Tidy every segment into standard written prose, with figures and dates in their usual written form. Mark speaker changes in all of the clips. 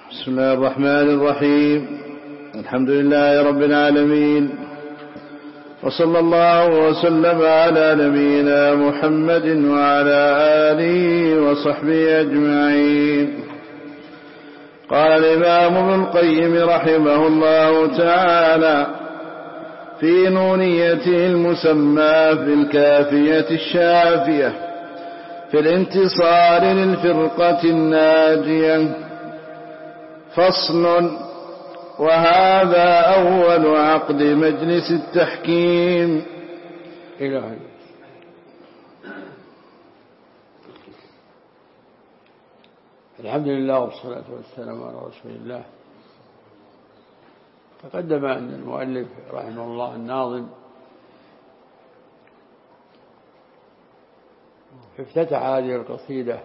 Speaker 1: بسم الله الرحمن الرحيم. الحمد لله رب العالمين، وصلى الله وسلم على نبينا محمد وعلى آله وصحبه أجمعين. قال الإمام ابن القيم رحمه الله تعالى في نونيته المسمى في الكافية الشافية في الانتصار للفرقة الناجية: فصل. وهذا أول عقد مجلس التحكيم.
Speaker 2: إلهي. الحمد لله والصلاة والسلام على رسول الله. تقدم أن المؤلف رحمه الله الناظم افتتح هذه القصيدة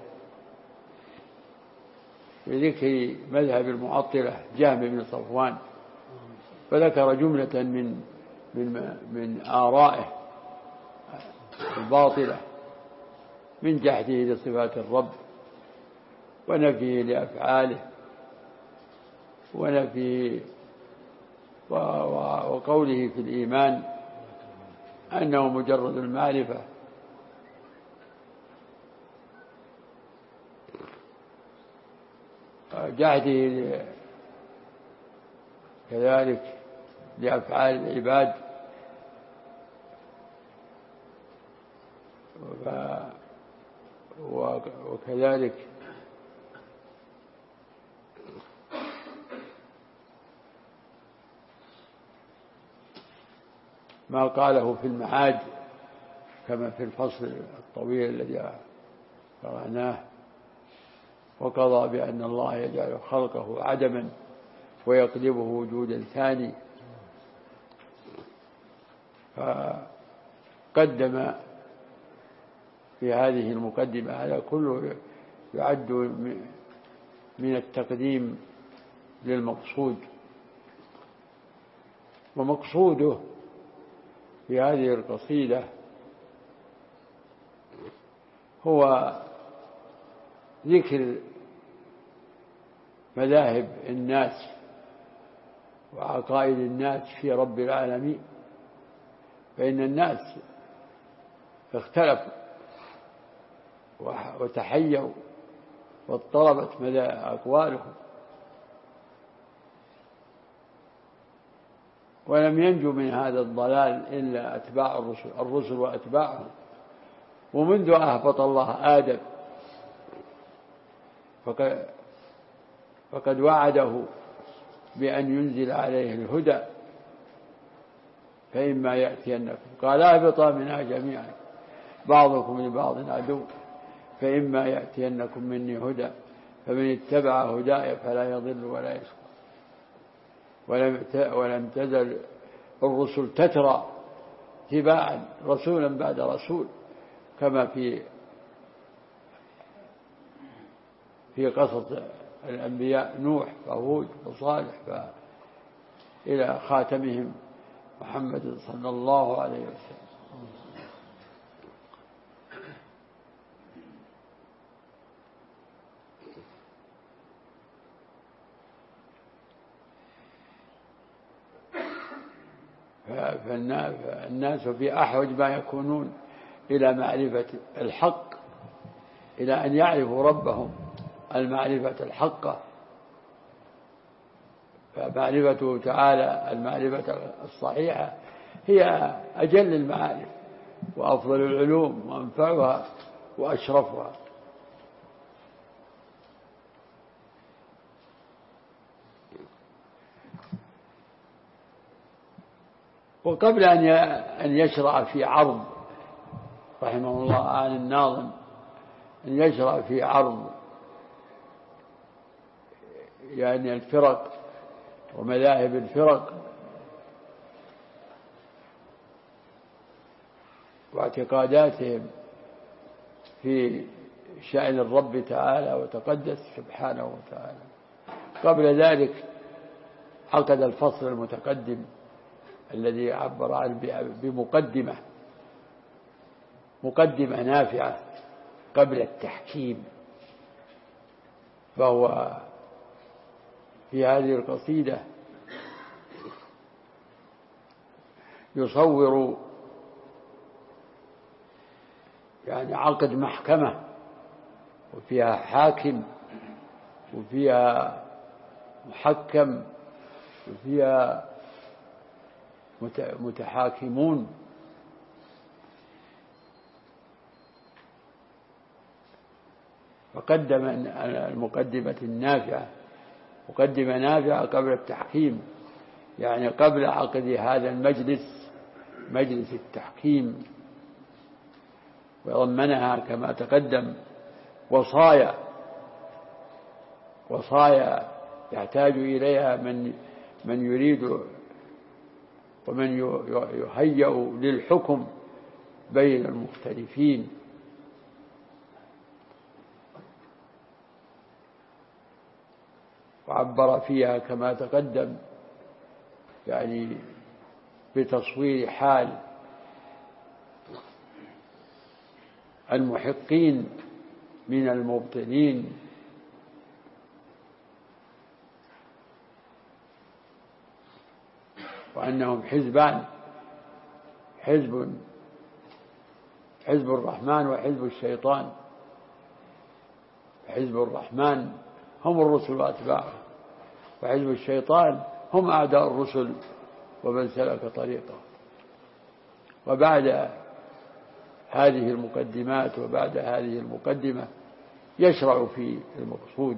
Speaker 2: بذكر مذهب المعطلة جهم بن صفوان، فذكر جملة من آرائه الباطلة من جحده لصفات الرب ونفيه لأفعاله ونفيه وقوله في الإيمان أنه مجرد المعرفة، جحده كذلك لأفعال العباد، وكذلك ما قاله في المعاد كما في الفصل الطويل الذي قرأناه: وقضى بأن الله يجعل خلقه عدما ويقلبه وجودا ثاني. فقدم في هذه المقدمة هذا كله يعد من التقديم للمقصود، ومقصوده في هذه القصيدة هو ذكر مذاهب الناس وعقائد الناس في رب العالمين، فإن الناس اختلفوا وتحيروا واضطربت أقوالهم، ولم ينجو من هذا الضلال إلا أتباع الرسل وأتباعهم. ومنذ أهبط الله آدم فقد وعده بأن ينزل عليه الهدى، فإما يأتينكم، قال اهبطا منها جميعا بعضكم لبعض عدو، فإما يأتينكم مني هدى فمن اتبع هداي فلا يضل ولا يشقى. ولم تزل الرسل تترى تباعا رسولا بعد رسول، كما في قصص الأنبياء نوح وهود وصالح إلى خاتمهم محمد صلى الله عليه وسلم. فالناس في أحوج ما يكونون إلى معرفة الحق، إلى أن يعرفوا ربهم المعرفة الحقة. فمعرفته تعالى المعرفة الصحيحة هي أجل المعارف وأفضل العلوم وأنفعها وأشرفها. وقبل أن يشرع في عرض رحمه الله عن الناظم، أن يشرع في عرض يعني الفرق ومذاهب الفرق واعتقاداتهم في شأن الرب تعالى وتقدس سبحانه وتعالى، قبل ذلك عقد الفصل المتقدم الذي عبر عنه مقدمة نافعة قبل التحكيم، فهو في هذه القصيدة يصور يعني عقد محكمة وفيها حاكم وفيها محكم وفيها متحاكمون. فقدم المقدمة النافعة، مقدمة نافعة قبل التحكيم، يعني قبل عقد هذا المجلس، مجلس التحكيم، وضمنها كما تقدم وصايا يحتاج إليها من يريد ومن يهيأ للحكم بين المختلفين. وعبر فيها كما تقدم يعني بتصوير حال المحقين من المبطلين، وأنهم حزبان، حزب الرحمن وحزب الشيطان. حزب الرحمن هم الرسل وأتباعهم، وحزب الشيطان هم أعداء الرسل ومن سلك طريقه. وبعد هذه المقدمات وبعد هذه المقدمة يشرع في المقصود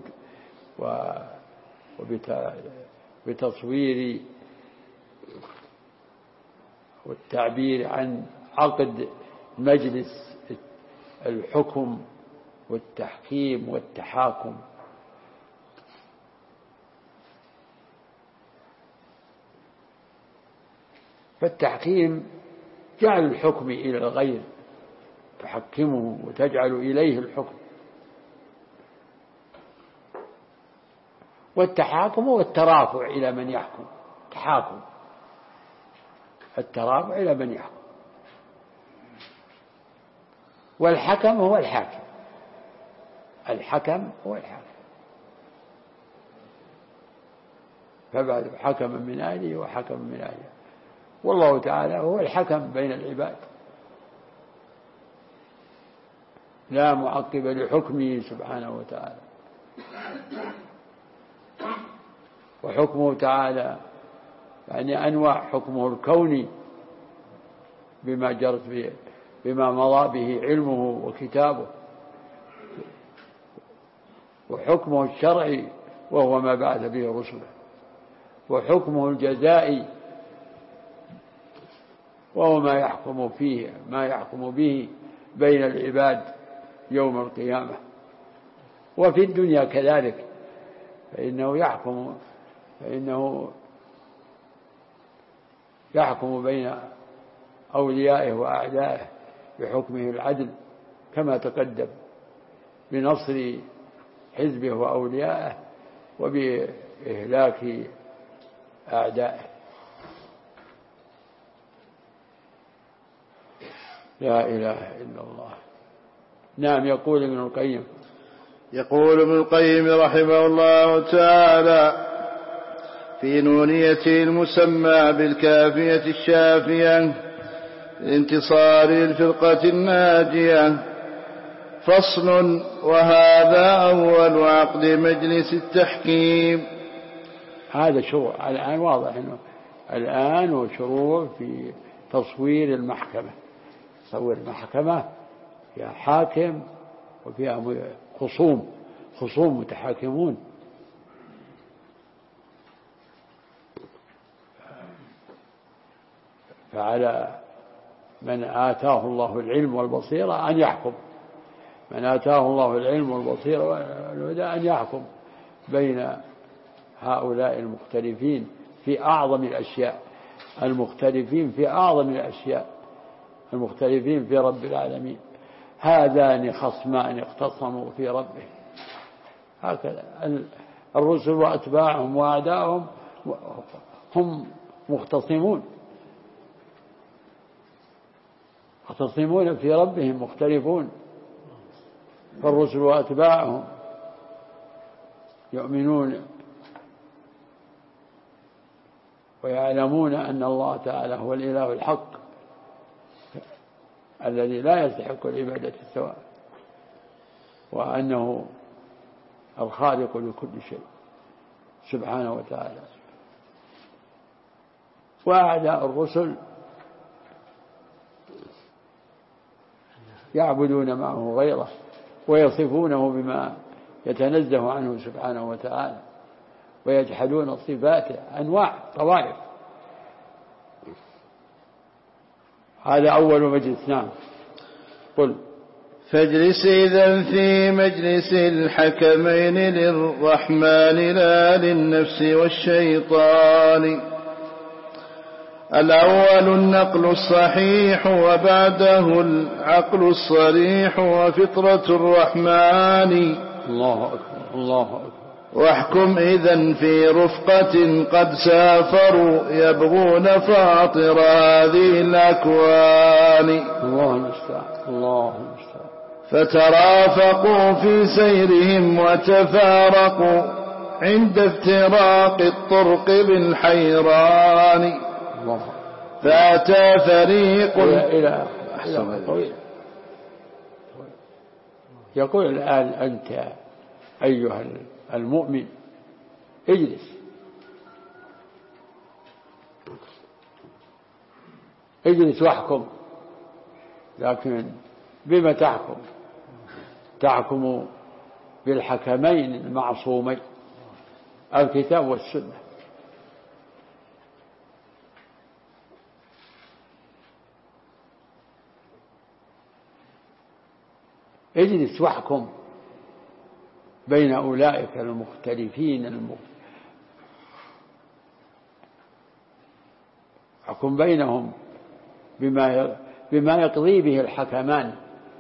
Speaker 2: وبتصوير والتعبير عن عقد مجلس الحكم والتحكيم والتحاكم. فالتحكيم جعل الحكم إلى الغير، تحكمه وتجعل إليه الحكم. والتحاكم هو الترافع إلى من يحكم، تحاكم الترافع إلى من يحكم. والحكم هو الحاكم، الحكم هو الحاكم. فبعد حكم من أهله وحكم من أهله، والله تعالى هو الحكم بين العباد، لا معقب لحكمه سبحانه وتعالى. وحكمه تعالى يعني أنواع: حكمه الكوني بما مضى به علمه وكتابه، وحكمه الشرعي وهو ما بعث به رسله، وحكمه الجزائي وهو ما يحكم به بين العباد يوم القيامة. وفي الدنيا كذلك، فإنه يحكم بين أوليائه وأعدائه بحكمه العدل كما تقدم، بنصر حزبه وأوليائه وبإهلاك أعدائه. لا إله إلا الله. نعم. يقول ابن
Speaker 1: القيم رحمه الله تعالى في نونيته المسمى بالكافية الشافية لانتصار الفرقة الناجية: فصل: وهذا أول عقد مجلس التحكيم.
Speaker 2: هذا شروع الآن واضح إنه الآن وشروع في تصوير المحكمة. تصوير المحكمة فيها حاكم وفيها خصوم متحاكمون. فعلى من آتاه الله العلم والبصيرة أن يحكم، من آتاه الله العلم والبصيرة والهدى أن يحكم بين هؤلاء المختلفين في أعظم الأشياء، المختلفين في أعظم الأشياء، المختلفين في رب العالمين. هذان خصمان اختصموا في ربهم. هكذا الرسل وأتباعهم وأعداءهم هم مختصمون في ربهم، مختلفون. فالرسل وأتباعهم يؤمنون ويعلمون أن الله تعالى هو الإله الحق الذي لا يستحق العبادة سواء، وأنه الخالق لكل شيء سبحانه وتعالى. وأعداء الرسل يعبدون معه غيره ويصفونه بما يتنزه عنه سبحانه وتعالى، ويجحدون صفاته، أنواع طوائف. هذا أول مجلس. نعم. قل.
Speaker 1: فاجلس إذن في مجلس الحكمين للرحمن لا للنفس والشيطان. الأول النقل الصحيح وبعده العقل الصريح وفطرة الرحمن.
Speaker 2: الله أكبر الله أكبر.
Speaker 1: واحكم إذن في رفقة قد سافروا يبغون فاطر هذه الأكوان.
Speaker 2: الله المستعان الله المستعان.
Speaker 1: فترافقوا في سيرهم وتفارقوا عند افتراق الطرق بالحيران. فأتى فريق
Speaker 2: إلى طويل. يقول الآن أنت أيها المؤمن اجلس واحكم، لكن بما تحكم؟ تحكم بالحكمين المعصومين الكتاب والسنة. اجلس واحكم بين أولئك المختلفين احكم بينهم بما يقضي به الحكمان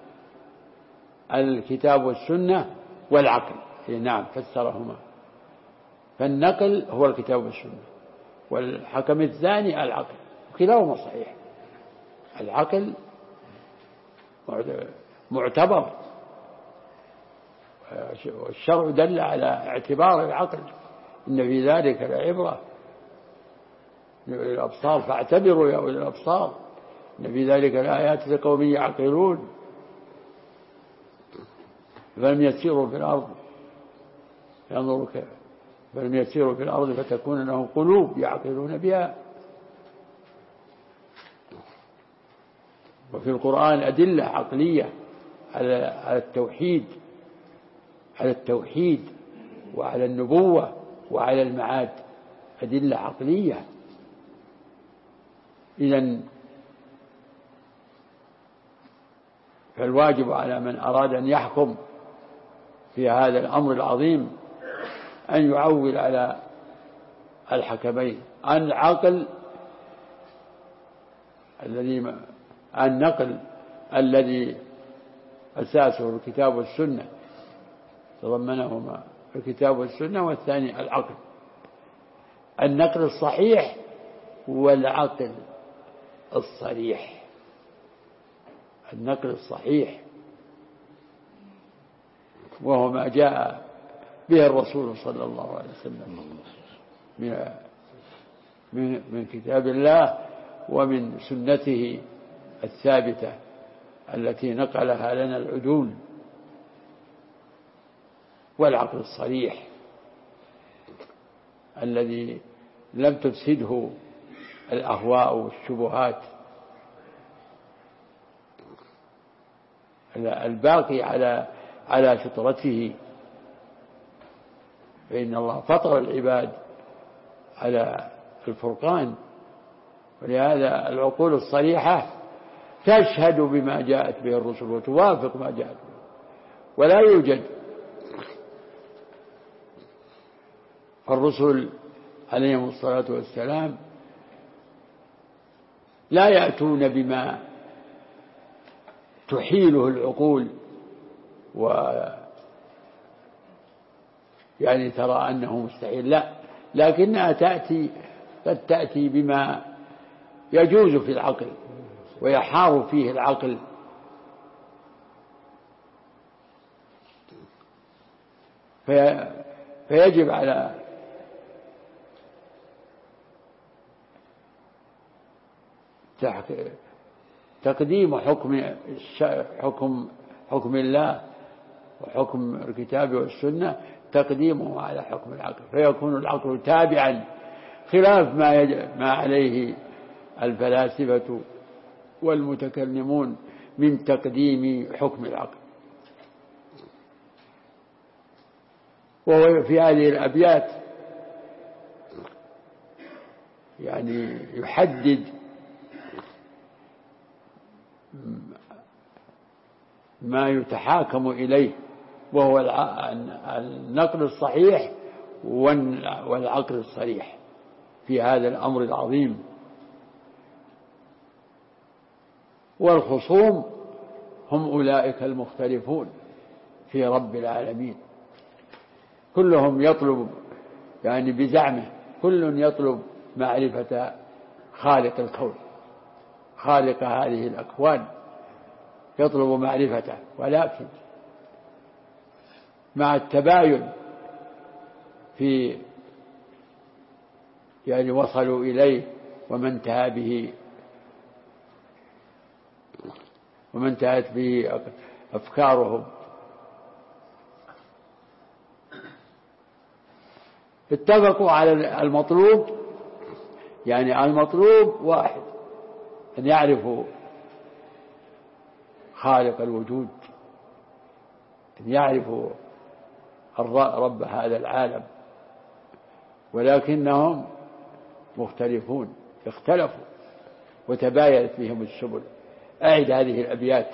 Speaker 2: الكتاب والسنة والعقل. نعم فسرهما. فالنقل هو الكتاب والسنة، والحكم الثاني العقل، كلاهما صحيح. العقل معتبر، والشرع دل على اعتبار العقل، إن في ذلك لعبرة لأولي الأبصار فاعتبروا يا أولي الأبصار إن في ذلك لآيات لقوم يعقلون. فلم يسيروا في الأرض ينظروا كيف، فلم يسيروا في الأرض فتكون لهم قلوب يعقلون بها. وفي القرآن أدلة عقلية على التوحيد وعلى النبوة وعلى المعاد، أدلة عقلية. إذن فالواجب على من أراد أن يحكم في هذا الأمر العظيم أن يعول على الحكمين، العقل النقل الذي أساسه الكتاب والسنة، تضمنهما الكتاب والسنة، والثاني العقل، النقل الصحيح والعقل الصريح. النقل الصحيح وهو ما جاء به الرسول صلى الله عليه وسلم من كتاب الله ومن سنته الثابتة التي نقلها لنا العدول، والعقل الصريح الذي لم تفسده الأهواء والشبهات، الباقي على فطرته. فإن الله فطر العباد على الفرقان، ولهذا العقول الصريحة تشهد بما جاءت به الرسل وتوافق ما جاءت به، ولا يوجد الرسل عليهم الصلاة والسلام لا يأتون بما تحيله العقول يعني ترى أنه مستحيل، لا، لكنها قد تأتي بما يجوز في العقل ويحار فيه العقل. فيجب على تقديم حكم الله وحكم الكتاب والسنة، تقديمه على حكم العقل، فيكون العقل تابعا، خلاف ما عليه الفلاسفة والمتكلمون من تقديم حكم العقل. وهو في هذه الأبيات يعني يحدد ما يتحاكم إليه، وهو النقل الصحيح والعقل الصريح في هذا الأمر العظيم. والخصوم هم أولئك المختلفون في رب العالمين، كلهم يطلب يعني بزعمه، كل يطلب معرفة خالق الكون، خالق هذه الأكوان، يطلب معرفته، ولكن مع التباين في يعني وصلوا إليه وما انتهت به أفكارهم. اتفقوا على المطلوب، يعني المطلوب واحد، أن يعرفوا خالق الوجود، أن يعرفوا رب هذا العالم، ولكنهم مختلفون، اختلفوا وتباينت بهم السبل. أعد هذه الأبيات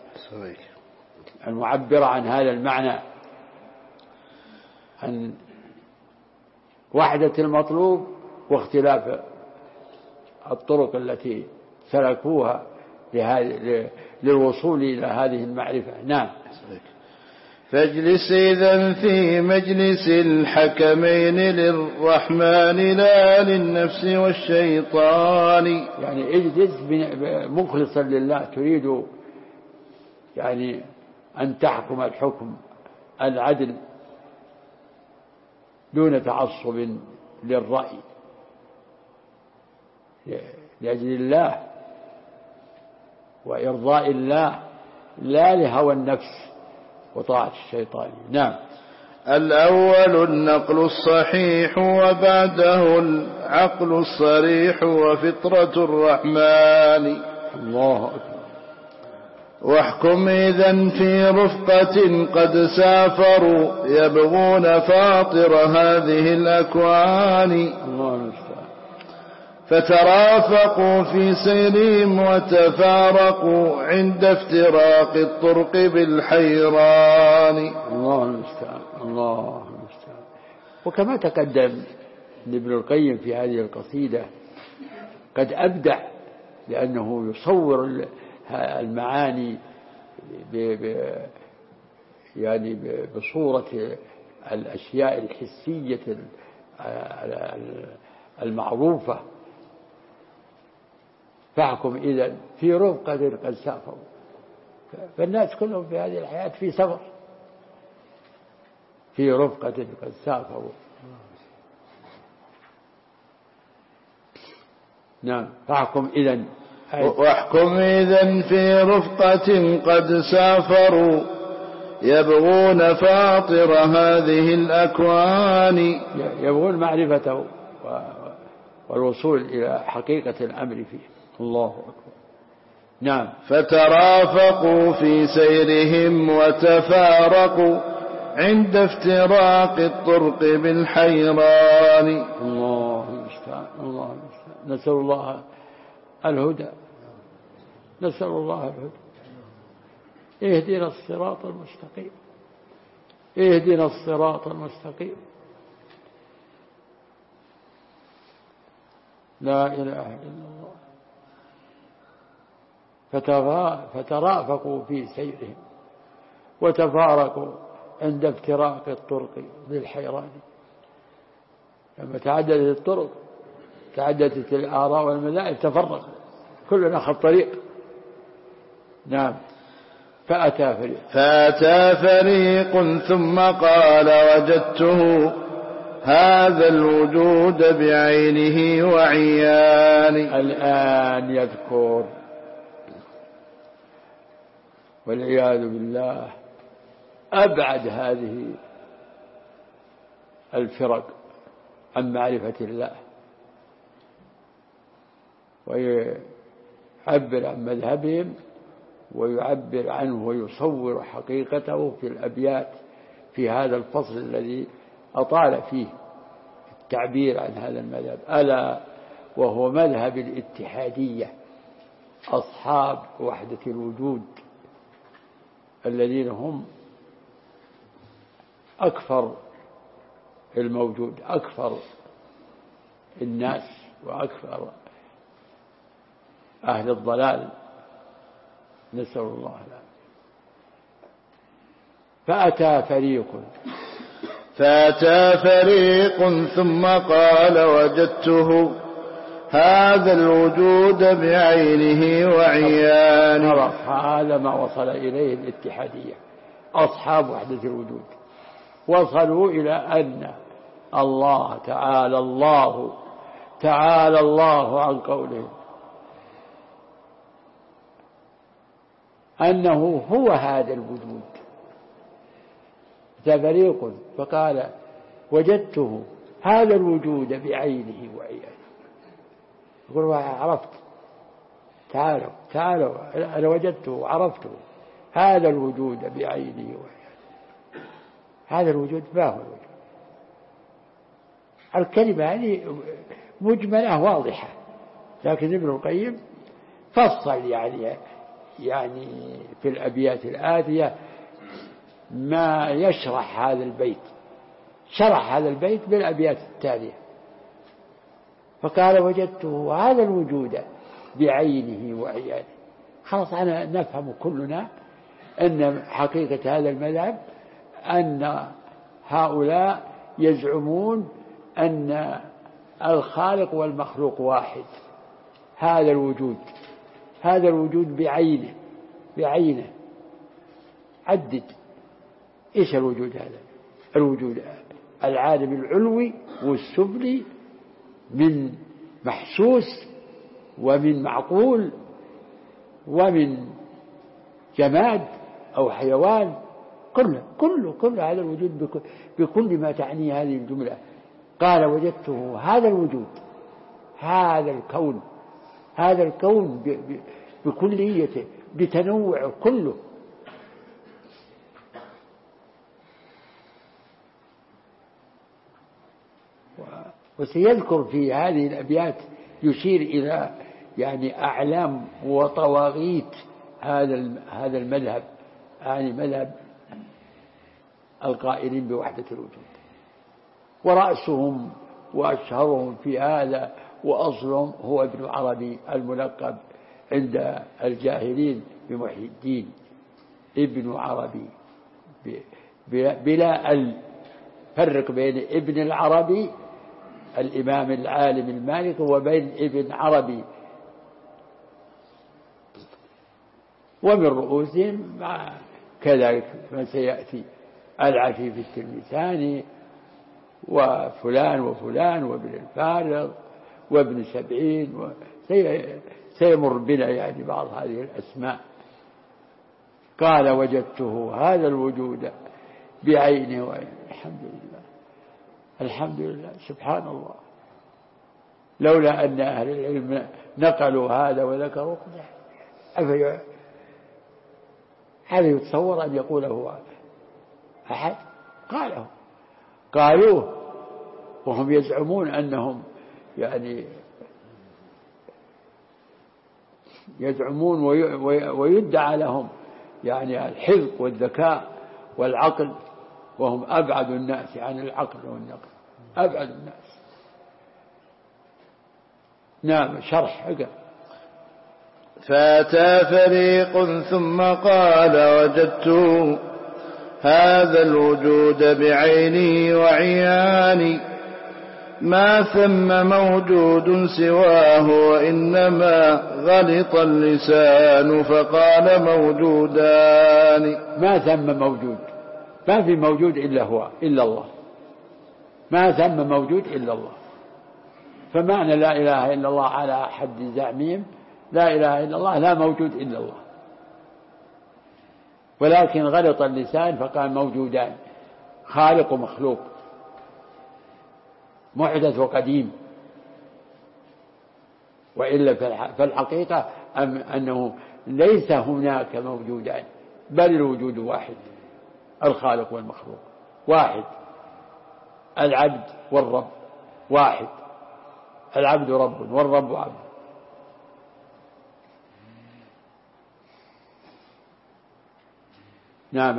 Speaker 2: المعبرة عن هذا المعنى، عن وحدة المطلوب واختلاف الطرق التي سلكوها للوصول إلى هذه المعرفة. نعم.
Speaker 1: فاجلس إذن في مجلس الحكمين للرحمن لا للنفس والشيطان.
Speaker 2: يعني اجلس مخلصا لله، تريد يعني أن تحكم الحكم العدل دون تعصب للرأي، لأجل الله وإرضاء الله، لا لهوى النفس وطاعة الشيطان. نعم.
Speaker 1: الأول النقل الصحيح وبعده العقل الصريح وفطرة الرحمن.
Speaker 2: الله أكبر.
Speaker 1: واحكم إذن في رفقة قد سافروا يبغون فاطر هذه الأكوان.
Speaker 2: الله المستعان.
Speaker 1: فترافقوا في سيرهم وتفارقوا عند افتراق الطرق بالحيران.
Speaker 2: الله المستعان. الله المستعان. وكما تقدم ابن القيم في هذه القصيدة قد أبدع، لأنه يصور المعاني يعني بصورة الأشياء الحسية المعروفة. فاحكم إذن في رفقة قد سافروا، فالناس كلهم في هذه الحياة في سفر، في رفقة قد سافروا. نعم. فاحكم إذن.
Speaker 1: واحكم إذن في رفقة قد سافروا يبغون فاطر هذه الأكوان.
Speaker 2: يبغون معرفته والوصول إلى حقيقة الأمر فيه. الله أكبر. نعم.
Speaker 1: فترافقوا في سيرهم وتفارقوا عند افتراق الطرق بالحيران.
Speaker 2: الله المستعان. الله المستعان. نسأل الله الهدى، نسأل الله الهدى. اهدنا الصراط المستقيم، اهدنا الصراط المستقيم. لا إله إلا الله. فترافقوا في سيرهم وتفارقوا عند افتراق الطرق بالحيران. لما تعددت الطرق، تعددت الآراء والمذاهب، تفرقوا، كل أخذ طريق. نعم. فأتى فريق ثم قال وجدته
Speaker 1: هذا الوجود بعينه وعيانه.
Speaker 2: الآن يذكر والعياذ بالله أبعد هذه الفرق عن معرفة الله، ويعبر عن مذهبهم ويعبر عنه ويصور حقيقته في الأبيات في هذا الفصل الذي أطال فيه التعبير عن هذا المذهب، ألا وهو مذهب الاتحادية، أصحاب وحدة الوجود الذين هم أكثر الموجود، أكثر الناس وأكثر أهل الضلال، نسأل الله العافية.
Speaker 1: فأتى فريق ثم قال وجدته هذا الوجود بعينه وعيانه.
Speaker 2: هذا ما وصل إليه الاتحادية، أصحاب وحدة الوجود وصلوا إلى أن الله تعالى الله عن قوله أنه هو هذا الوجود. فريق فقال وجدته هذا الوجود بعينه وعيانه. يقول عرفت، تعالوا أنا وجدته وعرفته، هذا الوجود بعينه وعيانه. هذا الوجود ما هو الوجود؟ الكلمة هذه مجملة واضحة، لكن ابن القيم فصل يعني في الأبيات الآتية ما يشرح هذا البيت، شرح هذا البيت بالأبيات التالية. فقال وجدته هذا الوجود بعينه وعيانه. خلاص أنا نفهم كلنا أن حقيقة هذا المذهب أن هؤلاء يزعمون أن الخالق والمخلوق واحد. هذا الوجود بعينه عدد إيش الوجود هذا؟ الوجود العالم العلوي والسفلي، من محسوس ومن معقول ومن جماد أو حيوان، كل هذا الوجود بكل ما تعني هذه الجملة. قال وجدته هذا الوجود، هذا الكون بكليته بتنوعه كله. وسيذكر في هذه الأبيات يشير إلى أعلام وطواغيت هذا المذهب، مذهب القائلين بوحدة الوجود. ورأسهم وأشهرهم في هذا وأصلهم هو ابن عربي الملقب عند الجاهلين بمحي الدين، ابن عربي بلا فرق بين ابن العربي الإمام العالم المالك وبين ابن عربي. ومن رؤوسهم كذلك ما سيأتي العفيف التلمساني وفلان وابن الفارغ وابن سبعين، سيمر بنا بعض هذه الأسماء. قال وجدته هذا الوجود بعينه وعينه. الحمد لله سبحان الله، لولا أن أهل العلم نقلوا هذا وذكروا هذا يتصور أن يقوله أحد؟ قالوه وهم يزعمون أنهم يزعمون ويدعى لهم الحذق والذكاء والعقل، وهم أبعد الناس عن العقل والنقل، أبعد الناس. نعم شرح حقا.
Speaker 1: فأتى فريق ثم قال وجدته هذا الوجود بعيني وعياني، ما ثم موجود سواه وإنما غلط اللسان فقال موجودان.
Speaker 2: ما ثم موجود، ما في موجود إلا هو، إلا الله، ما ثم موجود إلا الله. فمعنى لا إله إلا الله على حد زعمهم لا إله إلا الله لا موجود إلا الله، ولكن غلط اللسان فقال موجودان، خالق ومخلوق، محدث وقديم. وإلا فالحقيقة أنه ليس هناك موجودان، بل الوجود واحد، الخالق والمخلوق واحد، العبد والرب واحد، العبد رب والرب عبد. نعم.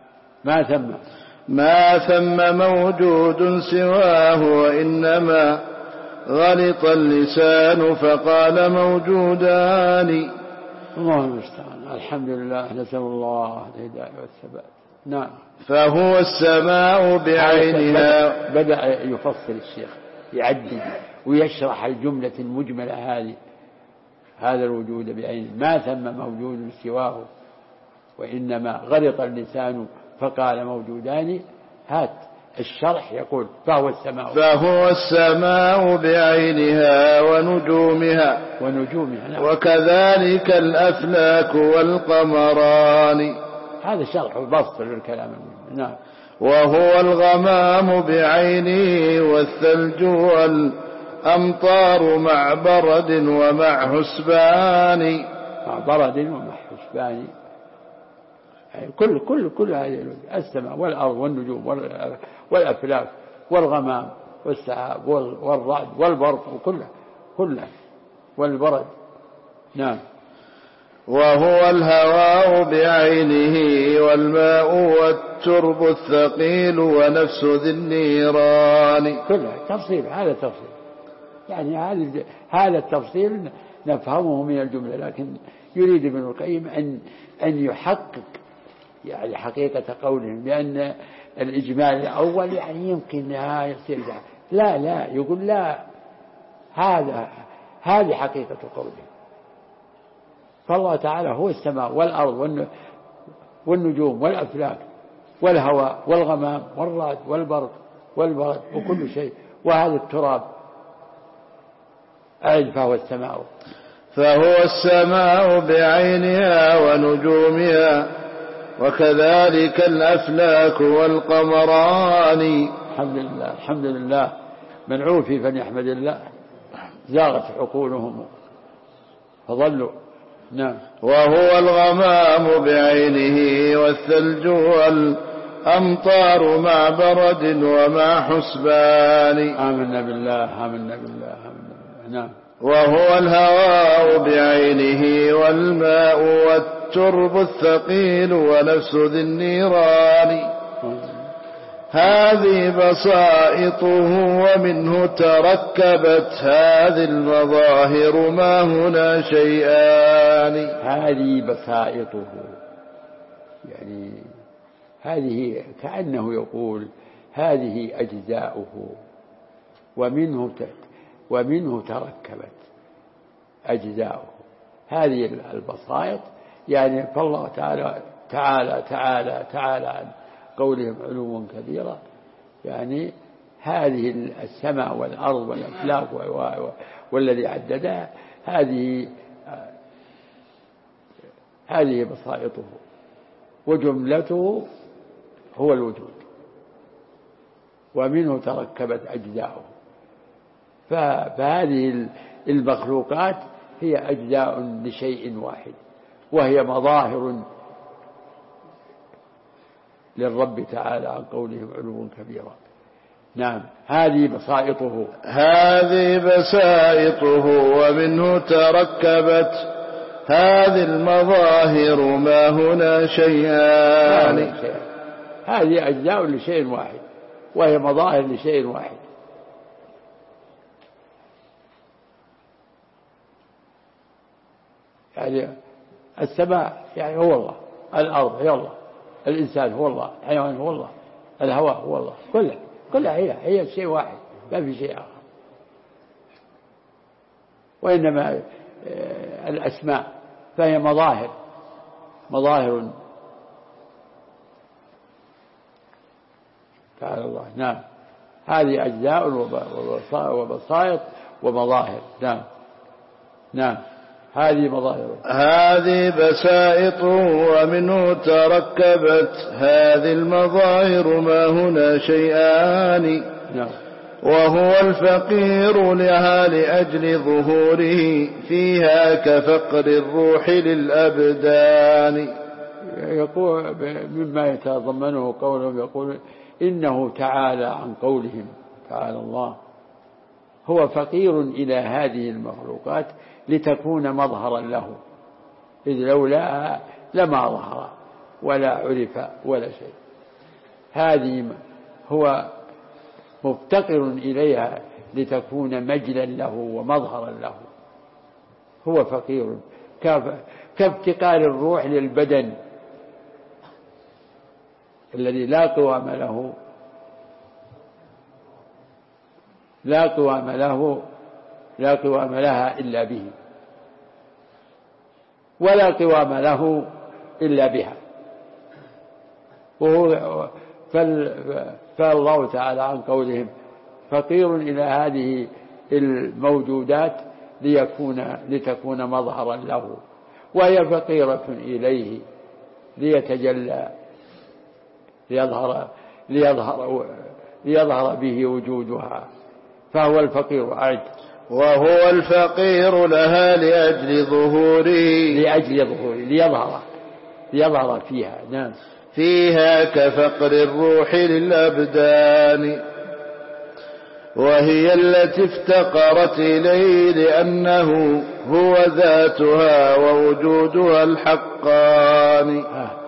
Speaker 1: ما ثم موجود سواه، وإنما غلط اللسان فقال موجودان.
Speaker 2: الله المستعان. الحمد لله، نسأل الله الهداية والثبات. نعم.
Speaker 1: فهو السماء بعينها.
Speaker 2: بدأ يفصل الشيخ، يعدد ويشرح الجملة المجملة هذه، هذا الوجود بعينه. ما ثم موجود سواه وإنما غلط اللسان فقال موجودان. هات الشرح يقول فهو السماء
Speaker 1: بعينها ونجومها
Speaker 2: نعم.
Speaker 1: وكذلك الأفلاك والقمران.
Speaker 2: هذا شرح وبسط للكلام. نعم.
Speaker 1: وهو الغمام بعينه والثلج والأمطار مع برد ومع حسبان.
Speaker 2: كل هذه السماء والأرض والنجوم والأفلاك والغمام والسحاب والرعد والبرق كلها والبرد. نعم.
Speaker 1: وهو الهواء بعينه والماء والترب الثقيل ونفس ذي النيران.
Speaker 2: كلها تفصيل. هذا تفصيل، يعني هذا التفصيل نفهمه من الجملة، لكن يريد ابن القيم أن يحقق يعني حقيقة قولهم، لأن الإجمال الأول يعني يمكن يصير لا يقول لا، هذه حقيقة قولهم. فالله تعالى هو السماء والأرض والنجوم والأفلاك والهواء والغمام والرعد والبرق والبرد وكل شيء، وهذا التراب. فهو
Speaker 1: السماء بعينها ونجومها وكذلك الأفلاك والقمران.
Speaker 2: الحمد لله. من عوفي فليحمد الله، زاغت عقولهم فضلوا. نعم.
Speaker 1: وهو الغمام بعينه والثلج والأمطار مع برد ومع حسبان.
Speaker 2: آمنا بالله. نعم.
Speaker 1: وهو الهواء بعينه والماء والترب الثقيل ونفس ذي النيران. هذه بسائطه ومنه تركبت هذه المظاهر ما هنا شيئان.
Speaker 2: هذه بسائطه، يعني هذه كأنه يقول هذه أجزاؤه ومنه تركبت أجزاؤه. هذه البسائط يعني فالله تعالى عن قولهم علوا كبيرا، يعني هذه السماء والأرض والأفلاك والذي عددها هذه بسائطه، وجملته هو الوجود، ومنه تركبت أجزاؤه. فهذه المخلوقات هي أجزاء لشيء واحد، وهي مظاهر للرب تعالى عن قولهم علوا كبيرا. نعم. هذه
Speaker 1: بسائطه ومنه تركبت هذه المظاهر ما هنا شيئان.
Speaker 2: هذه أجزاء لشيء واحد، وهي مظاهر لشيء واحد. يعني السماء يعني هو الله، الأرض هي الله، الإنسان هو الله، الحيوان هو الله، الهواء هو الله، كلها هي شيء واحد، ما في شيء آخر. وإنما الأسماء فهي مظاهر تعالى الله. نعم. هذه أجزاء وبسائط ومظاهر. نعم نعم، هذه مظاهر،
Speaker 1: هذه بسائط ومنه تركبت هذه المظاهر، ما هنا شيئان.
Speaker 2: نعم.
Speaker 1: وهو الفقير لها لأجل ظهوره فيها كفقر الروح للأبدان.
Speaker 2: يقول مما يتضمنه قولهم، يقول إنه تعالى عن قولهم، تعالى الله هو فقير إلى هذه المخلوقات لتكون مظهرا له، إذ لولا لما ظهر ولا عرف ولا شيء. هذه هو مفتقر إليها لتكون مجلا له ومظهرا له. هو فقير كافتقار الروح للبدن الذي لا قوام لها إلا به، ولا قوام له إلا بها. فالله تعالى عن قولهم فقير إلى هذه الموجودات لتكون مظهرا له، وهي فقيرة إليه ليتجلى ليظهر به وجودها، فهو الفقير. أعد.
Speaker 1: وهو الفقير لها لأجل ظهوره
Speaker 2: ليظهر فيها. نعم.
Speaker 1: فيها كفقر الروح للأبدان، وهي التي افتقرت إليه لأنه هو ذاتها ووجودها الحقان.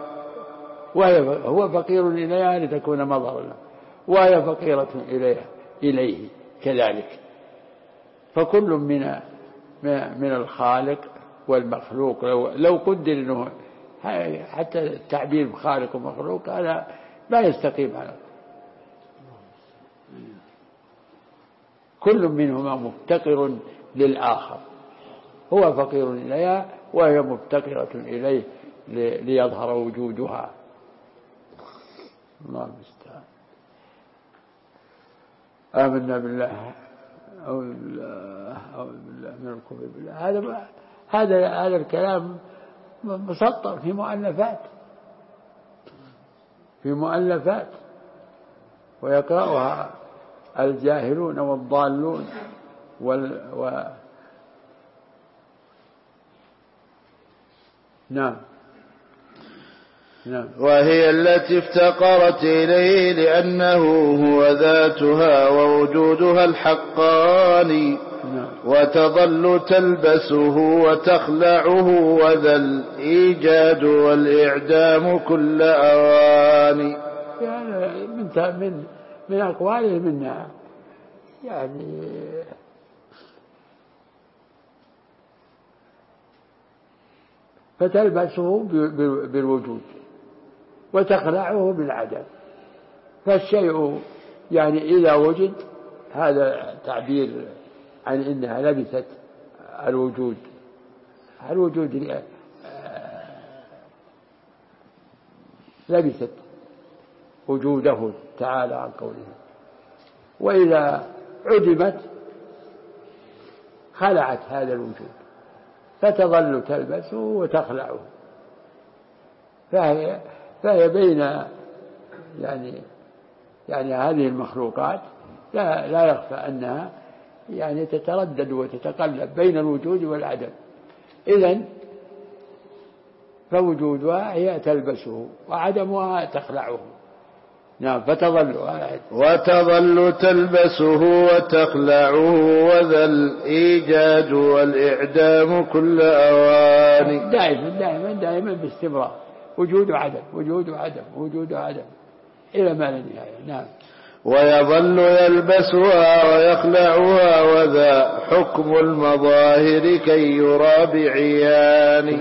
Speaker 2: هو فقير إليها لتكون مظهرا له، وهي فقيرة إليه كذلك. فكل من الخالق والمخلوق، لو قدر أنه حتى التعبير بخالق ومخلوق هذا لا يستقيم على كل منهما مفتقر للآخر. هو فقير إليها وهي مفتقرة إليه ليظهر وجودها. الله المستعان. آمنا بالله أعوذ بالله من الكفر بالله. هذا الكلام مسطر في مؤلفات ويقرأها الجاهلون والضالون نعم.
Speaker 1: وهي التي افتقرت إليه لأنه هو ذاتها ووجودها الحقان. وتظل تلبسه وتخلعه، وذا الإيجاد والإعدام كل أوان.
Speaker 2: يعني من أقواله منها يعني فتلبسه بالوجود وتخلعه بالعدم. فالشيء يعني إذا وجد، هذا تعبير عن إنها لبست الوجود لبست وجوده تعالى عن قوله. وإذا عدمت خلعت هذا الوجود، فتظل تلبسه وتخلعه. فهي بين يعني هذه المخلوقات لا يخفى أنها يعني تتردد وتتقلب بين الوجود والعدم. إذن فوجودها هي تلبسه وعدمها تخلعه. نعم.
Speaker 1: وتظل تلبسه وتخلعه، وذا الإيجاد والإعدام كل أوان.
Speaker 2: دائما باستمرار، وجود وعدم إلى ما لا نهاية. نعم.
Speaker 1: ويظل يلبسها ويخلعها، وذا حكم المظاهر كي يرى بعيان.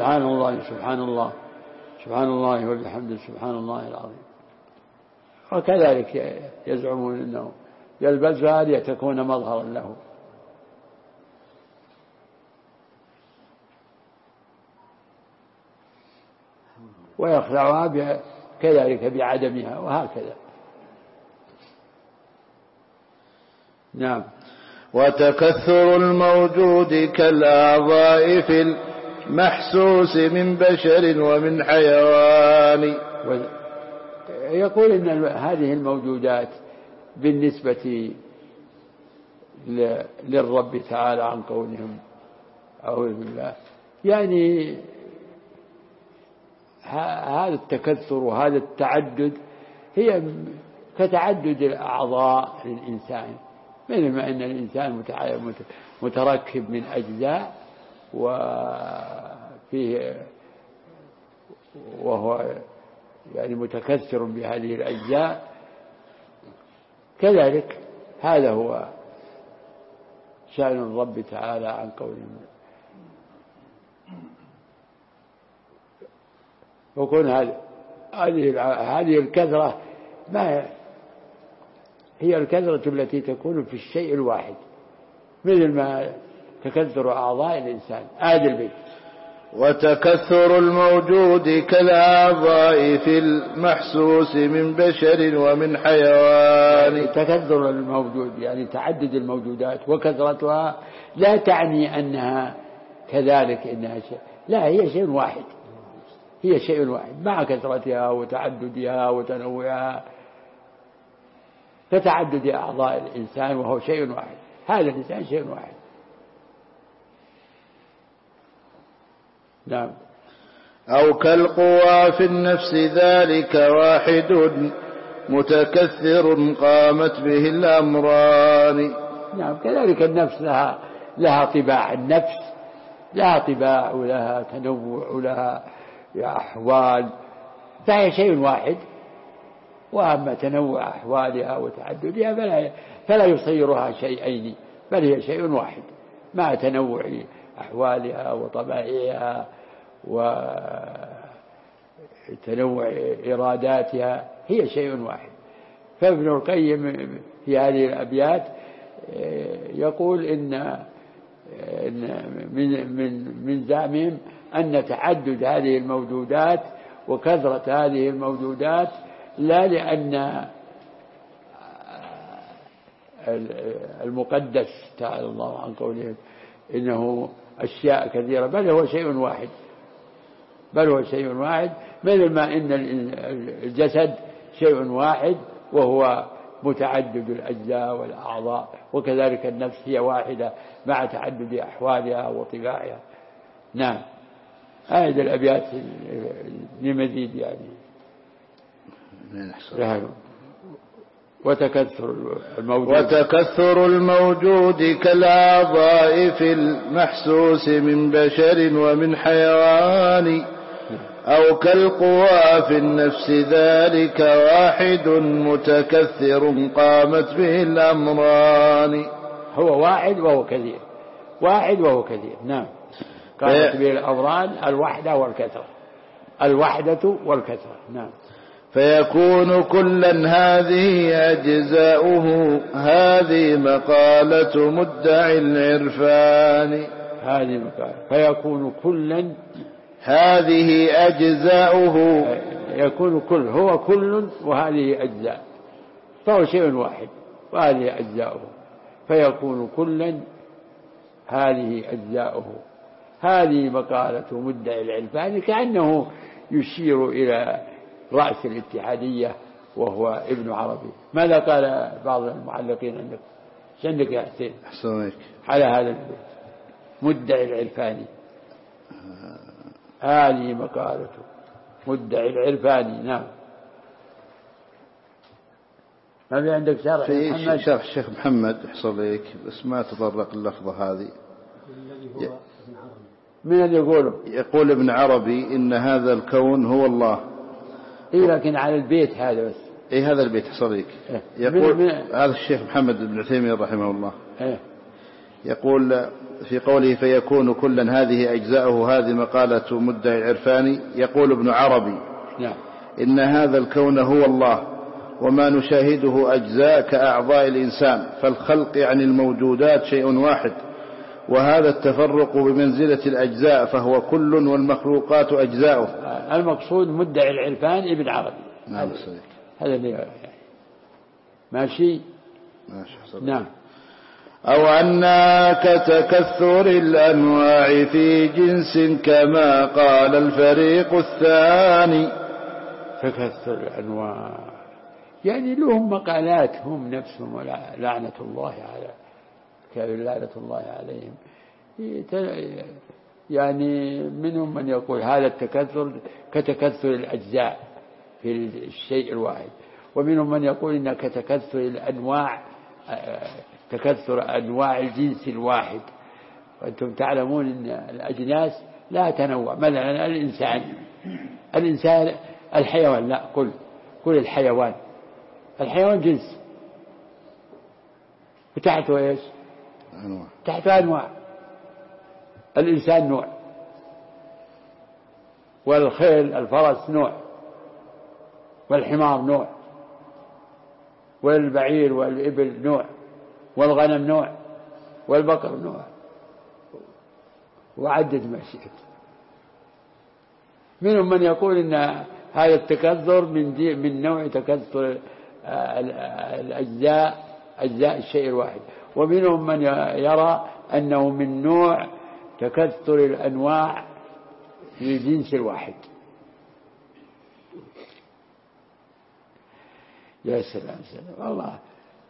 Speaker 2: سبحان الله وبحمده سبحان الله العظيم. وكذلك يزعمون أنه يلبسها لتكون مظهرا له. ويخلعها كذلك بعدمها، وهكذا. نعم.
Speaker 1: وتكثر الموجود كالأعضاء في المحسوس من بشر ومن حيوان.
Speaker 2: يقول إن هذه الموجودات بالنسبة للرب تعالى عن قولهم أعوذ بالله، يعني هذا التكثر وهذا التعدد هي كتعدد الأعضاء للإنسان، مثل ما أن الإنسان متركب من أجزاء وهو يعني متكثر بهذه الأجزاء، كذلك هذا هو شأن الرب تعالى عن قولهم. وكون هذه الكثرة ما هي الكثرة التي تكون في الشيء الواحد، مثل ما تكثر أعضاء الإنسان. البيت.
Speaker 1: وتكثر الموجود كالأعضاء في المحسوس من بشر ومن حيوان.
Speaker 2: تكثر الموجود يعني تعدد الموجودات، وكثرتها لا تعني أنها كذلك إنها شيء، لا، هي شيء واحد، هي شيء واحد مع كثرتها وتعددها وتنوعها كتعدد أعضاء الإنسان وهو شيء واحد. هذا الإنسان شيء واحد. نعم.
Speaker 1: أو كالقوى في النفس ذلك واحد متكثر قامت به الأمران.
Speaker 2: نعم. كذلك النفس لها طباع، النفس لها طباع ولها تنوع ولها أحوال، فهي شيء واحد. وأما تنوع أحوالها وتعددها فلا يصيرها شيئين، بل هي شيء واحد مع تنوع أحوالها وطبائعها وتنوع إراداتها، هي شيء واحد. فابن القيم في هذه الأبيات يقول إن من زعمهم أن تعدد هذه الموجودات وكثرة هذه الموجودات لا لأن المقدس تعالى الله عن قوله إنه أشياء كثيرة، بل هو شيء واحد، مثل ما إن الجسد شيء واحد وهو متعدد الأجزاء والأعضاء، وكذلك النفس هي واحدة مع تعدد أحوالها وطباعها. نعم. هذه الأبيات لمزيد يعني.
Speaker 1: وتكثر الموجود كالأعضاء في المحسوس من بشر ومن حيوان. أو كالقوى في النفس ذلك واحد متكثر قامت به الأمران.
Speaker 2: هو واحد وهو كثير، واحد وهو كثير. نعم. قامت به الأمران، الوحدة والكثرة، الوحدة والكثرة. نعم.
Speaker 1: فيكون كلا هذه أجزاؤه، هذه مقالة مدعي العرفان.
Speaker 2: هذه مقالة. فيكون كلا
Speaker 1: هذه أجزاؤه،
Speaker 2: يكون كل، هو كل وهذه أجزاء، فهو شيء واحد وهذه أجزاؤه. فيكون كلا هذه أجزاؤه، هذه مقالة مدعي العرفان، كأنه يشير إلى رأس الاتحادية وهو ابن عربي. ماذا قال بعض المعلقين عندك؟ عندك يا حسين على هذا البيت؟ مدعي العرفاني، هذه مقالة مدعي العرفاني. نعم. ما في عندك شرح؟
Speaker 1: في شرح الشيخ محمد يحصل لك، بس ما تطرق اللفظة هذه.
Speaker 2: من اللي يقوله؟
Speaker 1: يقول ابن عربي إن هذا الكون هو الله.
Speaker 2: إيه، لكن على البيت هذا بس.
Speaker 1: إيه، هذا البيت يحصل لك. يقول هذا الشيخ محمد بن عثيمين رحمه الله. يقول في قوله فيكون كلا هذه أجزاؤه، هذه مقالة مدعي العرفاني. يقول ابن عربي إن هذا الكون هو الله، وما نشاهده أجزاء كأعضاء الإنسان، فالخلق يعني الموجودات شيء واحد، وهذا التفرق بمنزلة الأجزاء، فهو كل والمخلوقات أجزاؤه.
Speaker 2: المقصود مدعي العرفان ابن عربي.
Speaker 1: نعم.
Speaker 2: هذا اللي ماشي.
Speaker 1: ماشي.
Speaker 2: نعم.
Speaker 1: أو أنها كتكثر الأنواع في جنس كما قال الفريق الثاني.
Speaker 2: تكثر الأنواع يعني لهم مقالات هم نفسهم لعنة الله عليهم، يعني منهم من يقول هذا التكثر كتكثر الأجزاء في الشيء الواحد، ومنهم من يقول إن كتكثر الأنواع تكثر أنواع الجنس الواحد. وأنتم تعلمون أن الأجناس لا تنوع. مثلا الإنسان الحيوان، لا قل الحيوان جنس وتحته إيش؟ تحته أنواع. الإنسان نوع، والخيل الفرس نوع، والحمار نوع، والبعير والإبل نوع، والغنم نوع، والبقر نوع، وعدد ما شئت. منهم من يقول إن هذا التكثر من نوع تكثر أجزاء الشيء الواحد، ومنهم من يرى أنه من نوع تكثر الأنواع للجنس الواحد. يا سلام والله،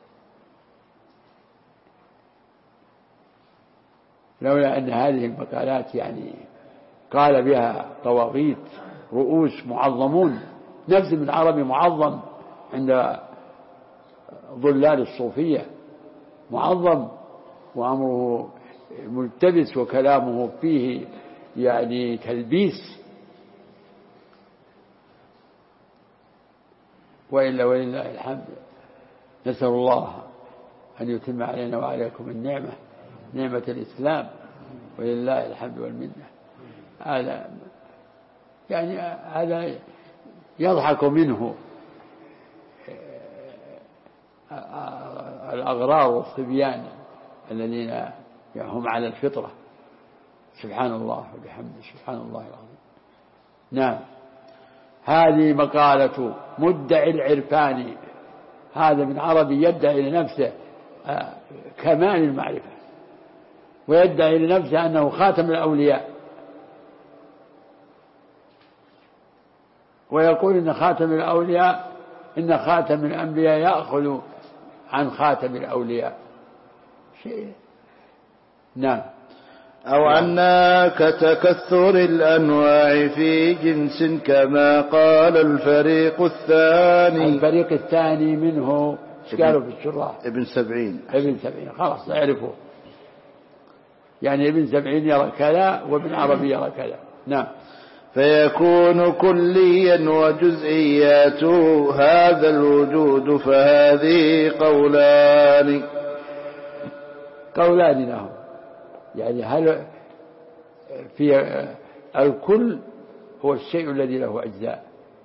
Speaker 2: لولا أن هذه المقالات يعني قال بها طواغيت رؤوس معظمون. نفس ابن عربي معظم عند ظلال الصوفية، معظم وأمره ملتبس وكلامه فيه يعني تلبيس. وإلا ولله الحمد. نسأل الله أن يتم علينا وعليكم النعمة، نعمة الإسلام، ولله الحمد والمنة. هذا يضحك منه الأغرار والصبيان الذين هم على الفطرة. سبحان الله وبحمده، سبحان الله العظيم. نعم، هذه مقالة مدعي العرفاني. هذا من عربي يدعي لنفسه كمال المعرفة، ويدعي لنفسه أنه خاتم الأولياء، ويقول إن خاتم الأولياء إن خاتم الأنبياء يأخذ عن خاتم الأولياء شيء. نعم.
Speaker 1: أو أنها كتكثر الأنواع في جنس كما قال الفريق الثاني.
Speaker 2: الفريق الثاني منه قالوا في الشراح
Speaker 1: ابن 70.
Speaker 2: خلاص اعرفوا، يعني ابن 70 يرى كذا وابن عربي يرى كذا. نعم.
Speaker 1: فيكون كليا وجزئياته هذا الوجود، فهذه قولان
Speaker 2: لهم. يعني هل في الكل هو الشيء الذي له أجزاء،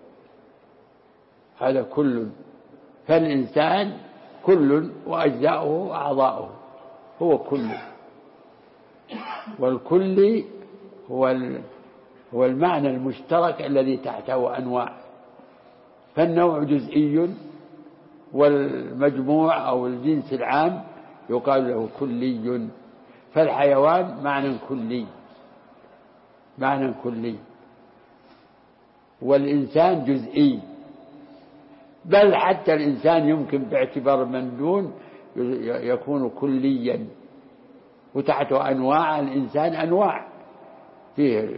Speaker 2: هذا كل، فالإنسان كل وأجزاؤه أعضاؤه هو كل، والكل هو المعنى المشترك الذي تحته أنواع. فالنوع جزئي، والمجموع أو الجنس العام يقال له كلي. فالحيوان معنى كلي، والإنسان جزئي. بل حتى الإنسان يمكن باعتبار من دون يكون كليا، وتحته أنواع. الإنسان أنواع، فيه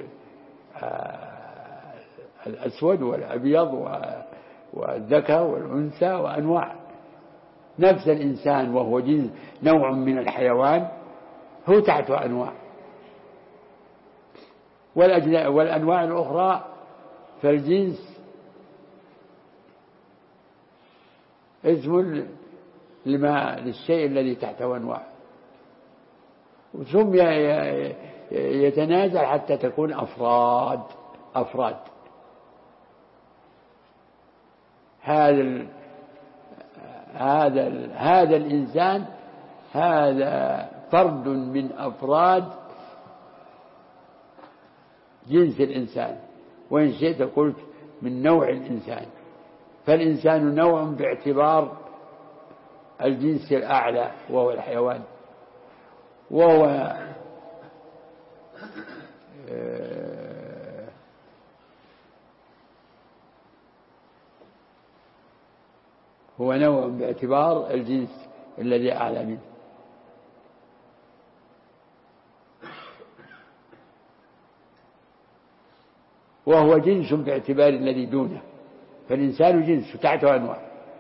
Speaker 2: الأسود والأبيض والذكر والأنثى وأنواع. نفس الإنسان وهو جنس نوع من الحيوان هو تحته أنواع. والأنواع الأخرى فالجنس اسم للشيء الذي تحته أنواع، ثم يتنازل حتى تكون أفراد. هذا الإنسان هذا فرد من أفراد جنس الإنسان، وإن شئت قلت من نوع الإنسان. فالإنسان نوع باعتبار الجنس الأعلى وهو الحيوان، وهو هو نوع باعتبار الجنس الذي أعلى منه. وهو جنس باعتبار الذي دونه، فالإنسان جنس تحته أنواع.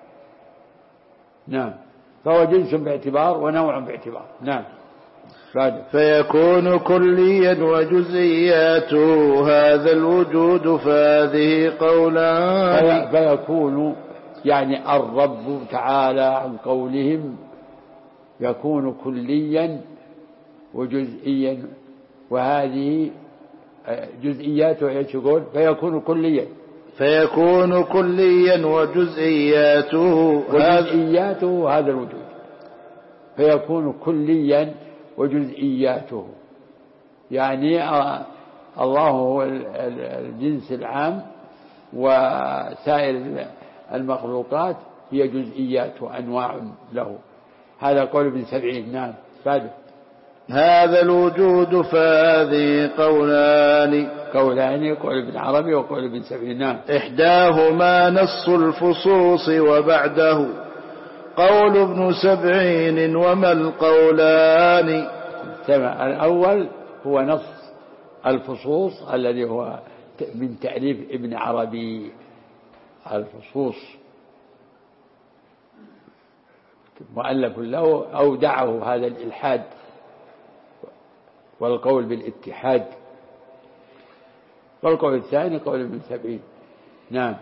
Speaker 2: نعم، فهو جنس باعتبار ونوع باعتبار. نعم.
Speaker 1: فيكون كليا وجزئياته هذا الوجود، فهذه قولان.
Speaker 2: فيكون يعني الرب تعالى عن قولهم يكون كليا وجزئيا، وهذه جزئياته يقول فيكون كليا.
Speaker 1: فيكون كليا وجزئياته
Speaker 2: هذا الوجود. فيكون كليا وجزئياته، يعني الله هو الجنس العام، وسائر المخلوقات هي جزئيات وأنواع له. هذا قول ابن سبعين. نعم.
Speaker 1: هذا الوجود، فهذه قولان.
Speaker 2: قول ابن عربي وقول ابن سبعين. نعم.
Speaker 1: إحداهما نص الفصوص وبعده قول ابن سبعين، وما القولان؟
Speaker 2: الأول هو نص الفصوص الذي هو من تأليف ابن عربي. الفصوص مؤلف له أودعه هذا الإلحاد والقول بالاتحاد. والقول الثاني قول ابن سبعين. نعم.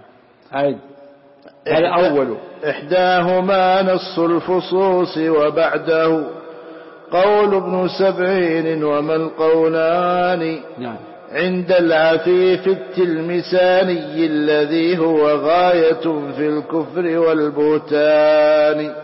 Speaker 2: الأول
Speaker 1: إحداهما نص الفصوص وبعده قول ابن سبعين، وما القولان؟
Speaker 2: نعم.
Speaker 1: عند العفيف التلمساني الذي هو غاية في الكفر والبهتان.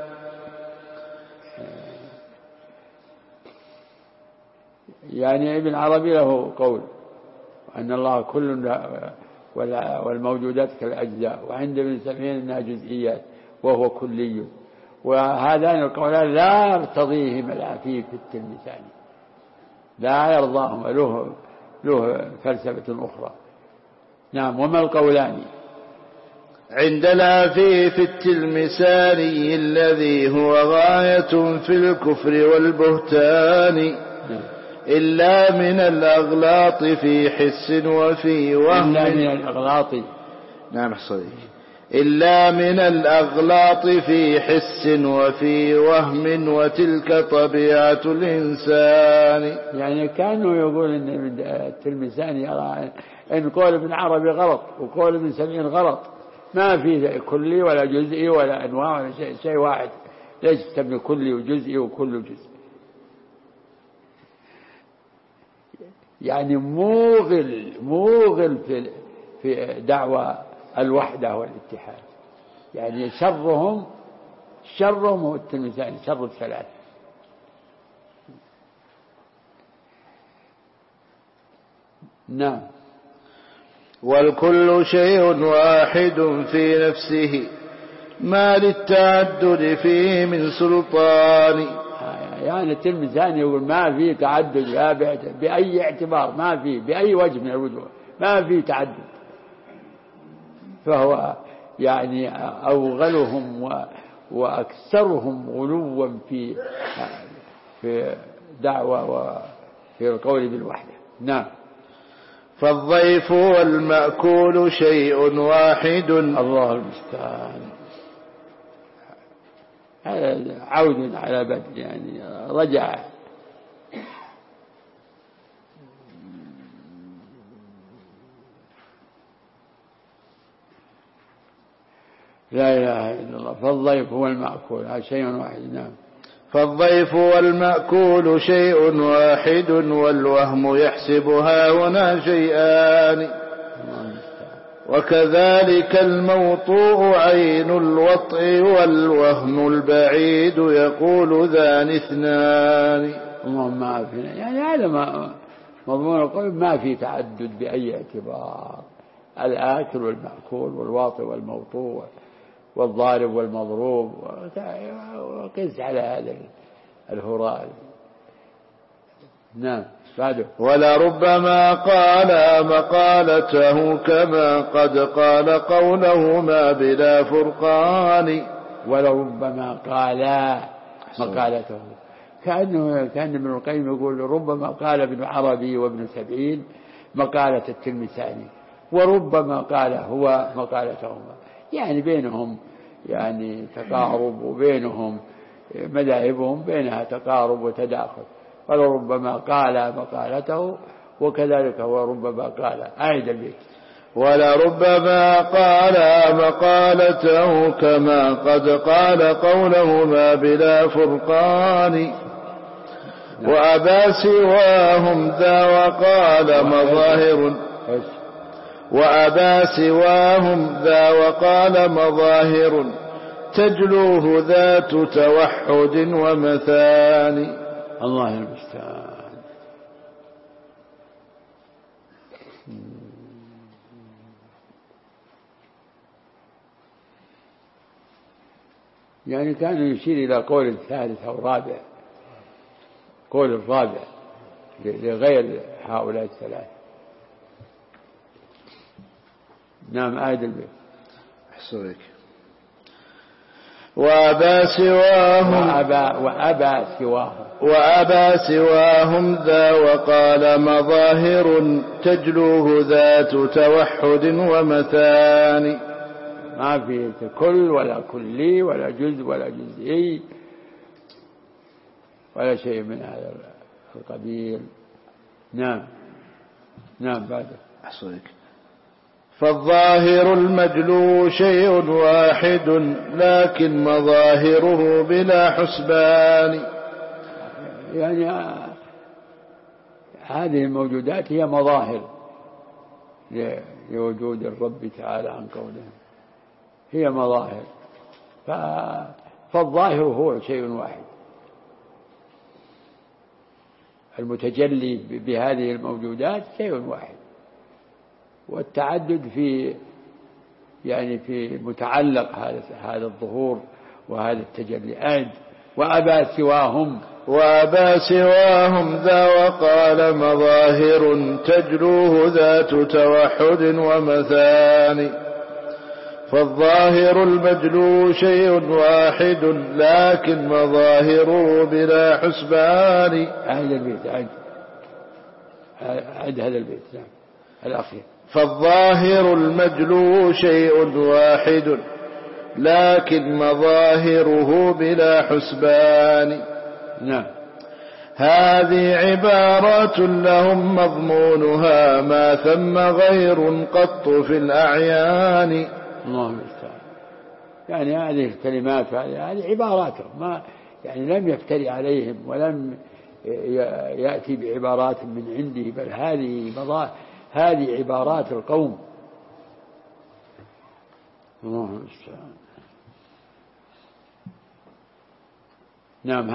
Speaker 2: يعني ابن عربي له قول أن الله كل والموجودات كالأجزاء، وعند ابن سبعين أنها جزئيات وهو كلي. وهذان القولان لا يرتضيهما العفيف التلمساني، لا يرضاهما، له فلسفة أخرى. نعم. وما القولان؟
Speaker 1: عند العفيف التلمساني الذي هو غاية في الكفر والبهتان، إلا من الأغلاط في حس وفي وهم.
Speaker 2: إلا من الأغلاط.
Speaker 1: نعم صحيح. إلا من الأغلاط في حس وفي وهم، وتلك طبيعة الإنسان.
Speaker 2: يعني كانوا يقول إن التلمساني يرى إن قول ابن عربي غلط وقول ابن سبعين غلط، ما في كلي ولا جزئي ولا أنواع ولا شيء واحد. ليش تسمي كلي وجزئي وكل جزء؟ يعني موغل في دعوى الوحدة والاتحاد. يعني شرهم هو التلمساني، شر الثلاث. نعم.
Speaker 1: والكل شيء واحد في نفسه، ما للتعدد فيه من سلطان.
Speaker 2: يعني التلمساني يقول ما في تعدد بأي اعتبار، ما في بأي وجه من الوجوه ما في تعدد. فهو يعني أوغلهم وأكثرهم غلوا في دعوة وفي القول بالوحدة. نعم.
Speaker 1: فالضيف والمأكول شيء واحد.
Speaker 2: الله المستعان. هذا عود على بدء، يعني رجع. لا إله إلا الله. فالضيف والمأكول هذا شيء واحد. نعم.
Speaker 1: فالضيف والمأكول شيء واحد، والوهم يحسبها هنا شيئان. وكذلك الموطوء عين الوطء، والوهم البعيد يقول ذان اثنان.
Speaker 2: اللهم عافنا. يعني هذا مضمون القول، ما في تعدد بأي اعتبار. الآكل والمأكول والواطئ والموطوء والضارب والمضروب، وقس على هذا الهراء نعم بعده.
Speaker 1: ولربما قال مقالته كما قد قال قولهما بلا فرقان.
Speaker 2: ولربما قال مقالته، كان ابن القيم يقول ربما قال ابن عربي وابن سبعين مقالة التلمساني، وربما قال هو مقالتهما، يعني بينهم يعني تقارب، وبينهم مذاهبهم بينها تقارب وتداخل. ولربما قال مقالته وكذلك وربما قال. أعيد البيت.
Speaker 1: ولربما قال مقالته كما قد قال قولهما بلا فرقان. وأبى سواهم ذا وقال مظاهر، وأبى سواهم ذا وقال مظاهر تجلوه ذات توحد ومثاني.
Speaker 2: الله المستعان. يعني كان يشير إلى قول الثالث أو الرابع، قول الرابع لغير هؤلاء الثلاث. نعم أعد البيت.
Speaker 1: أحسنك. وأبى سواهم وأبى سواهم ذا وقال مظاهر تجلوه ذات توحد ومثاني.
Speaker 2: ما في كل ولا كلي ولا جزء ولا جزئي ولا شيء من هذا القبيل. نعم بعده.
Speaker 1: أحسنك. فالظاهر المجلو شيء واحد لكن مظاهره بلا حسبان.
Speaker 2: يعني هذه الموجودات هي مظاهر لوجود الرب تعالى عن قوله، هي مظاهر. فالظاهر هو شيء واحد، المتجلي بهذه الموجودات شيء واحد، والتعدد في متعلق هذا الظهور وهذا التجلي. أعد. وأبى سواهم ذا وقال مظاهر تجلوه ذات توحد ومثاني. فالظاهر المجلو شيء واحد لكن مظاهره بلا حسبان. أعد البيت. أعد هذا البيت. نعم الأخير.
Speaker 1: فالظاهر المجلو شيء واحد لكن مظاهره بلا حسبان.
Speaker 2: نعم.
Speaker 1: هذه عبارات لهم مضمونها ما ثم غير قط في الأعيان.
Speaker 2: الله المستعان. يعني هذه الكلمات هذه عباراتهم، ما يعني لم يفتري عليهم ولم يأتي بعبارات من عنده، بل هذه عبارات القوم. الله المستعان. نعم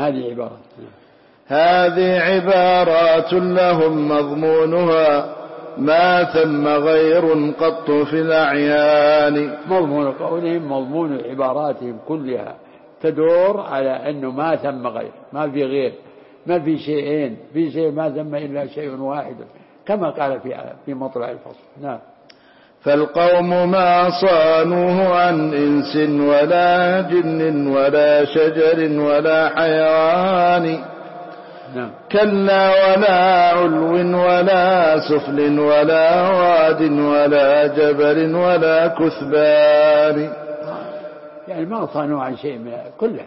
Speaker 1: هذه عبارات لهم مضمونها ما ثم غير قط في الأعيان.
Speaker 2: مضمون قولهم، مضمون عباراتهم كلها تدور على أنه ما ثم غير، ما في غير، ما في شيئين، في شيء ما ثم إلا شيء واحد، كما قال في مطلع الفصل. نعم.
Speaker 1: فالقوم ما صانوه عن إنس ولا جن ولا شجر ولا حيوان.
Speaker 2: نعم.
Speaker 1: كلا ولا علو ولا سفل ولا واد ولا جبل ولا كثبان.
Speaker 2: يعني ما صانوه عن شيء من كله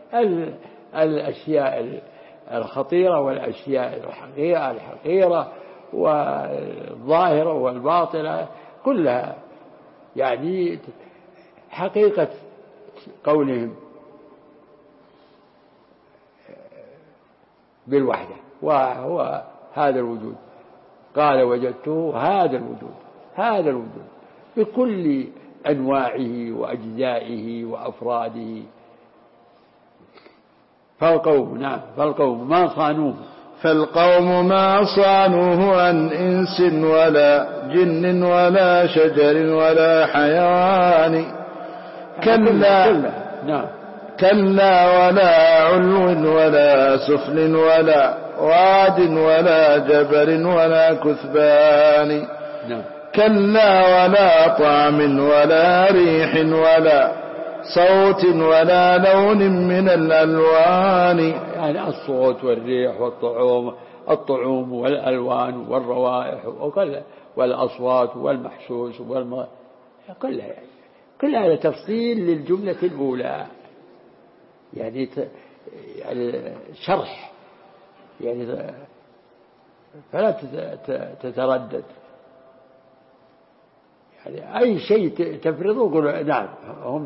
Speaker 2: الأشياء الخطيرة والأشياء الحقيرة والظاهرة والباطلة كلها، يعني حقيقة قولهم بالوحدة، وهو هذا الوجود. قال وجدته هذا الوجود بكل أنواعه وأجزائه وأفراده. فالقوم
Speaker 1: ما صانوه عن إنس ولا جن ولا شجر ولا حيوان. كلا ولا علو ولا سفل ولا واد ولا جبل ولا كثبان كلا ولا طعم ولا ريح ولا صوت ولا لون من الألوان.
Speaker 2: يعني الصوت والريح والطعوم والألوان والروائح والأصوات والمحسوس كل هذا تفصيل للجملة الأولى، يعني شرح، يعني فلا تتردد، يعني أي شيء تفرضه قل نعم هم.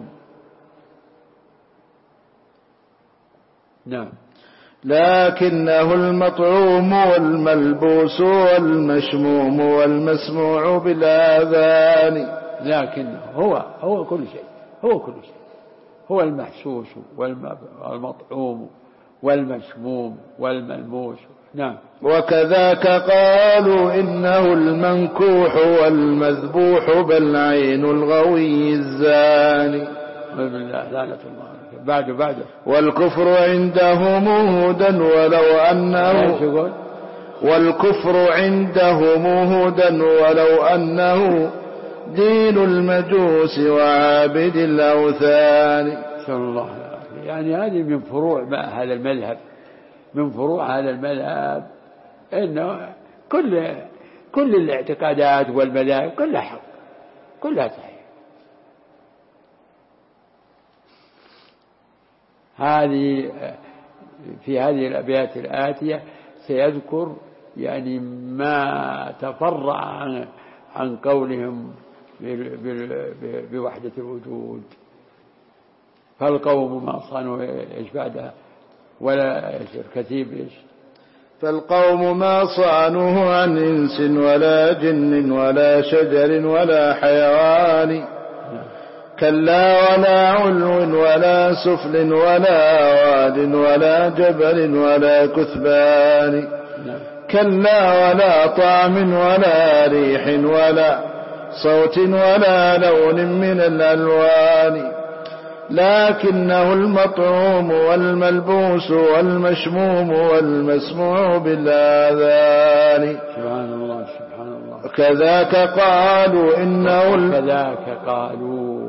Speaker 2: نعم.
Speaker 1: لكنه المطعوم والملبوس والمشموم والمسموع بالآذان.
Speaker 2: لكن هو كل شيء، هو المحسوس والمطعوم والمشموم والملموس. نعم.
Speaker 1: وكذاك قالوا إنه المنكوح والمذبوح بل عين الغوي الزاني.
Speaker 2: بالله لعنة الله. بعده
Speaker 1: والكفر عندهم هدى ولو أنه دين المجوس وعابد الأوثان.
Speaker 2: صلى الله عليه وسلم. يعني هذه من فروع هذا المذهب، إنه كل الاعتقادات والمذاهب كلها حق، كلها صحيح. في هذه الأبيات الآتية سيذكر يعني ما تفرع عن قولهم بوحدة الوجود. فالقوم ما صانوا إيش بعدها ولا كتيب إيش؟
Speaker 1: فالقوم ما صانوه عن إنس ولا جن ولا شجر ولا حيوان. كلا ولا علو ولا سفل ولا واد ولا جبل ولا كثبان. كلا ولا طعم ولا ريح ولا صوت ولا لون من الألوان. لكنه المطعوم والملبوس والمشموم والمسموع بالآذان.
Speaker 2: سبحان الله سبحان الله.
Speaker 1: كذاك قالوا إنه
Speaker 2: كذاك قالوا.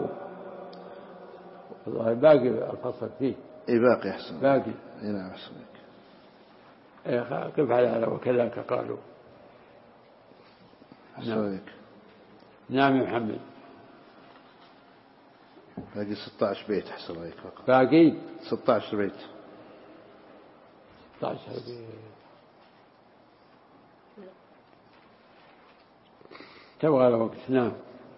Speaker 2: باقي الفصل فيه.
Speaker 1: باقي أحسن.
Speaker 2: باقي.
Speaker 1: نعم أحسن.
Speaker 2: قف على هذا. وكذاك قالوا. نعم يا محمد.
Speaker 1: باقي 16 بيت أحسن عليك فقط.
Speaker 2: باقي
Speaker 1: 16 بيت.
Speaker 2: 16 بيت. تبغى الوقت. نعم.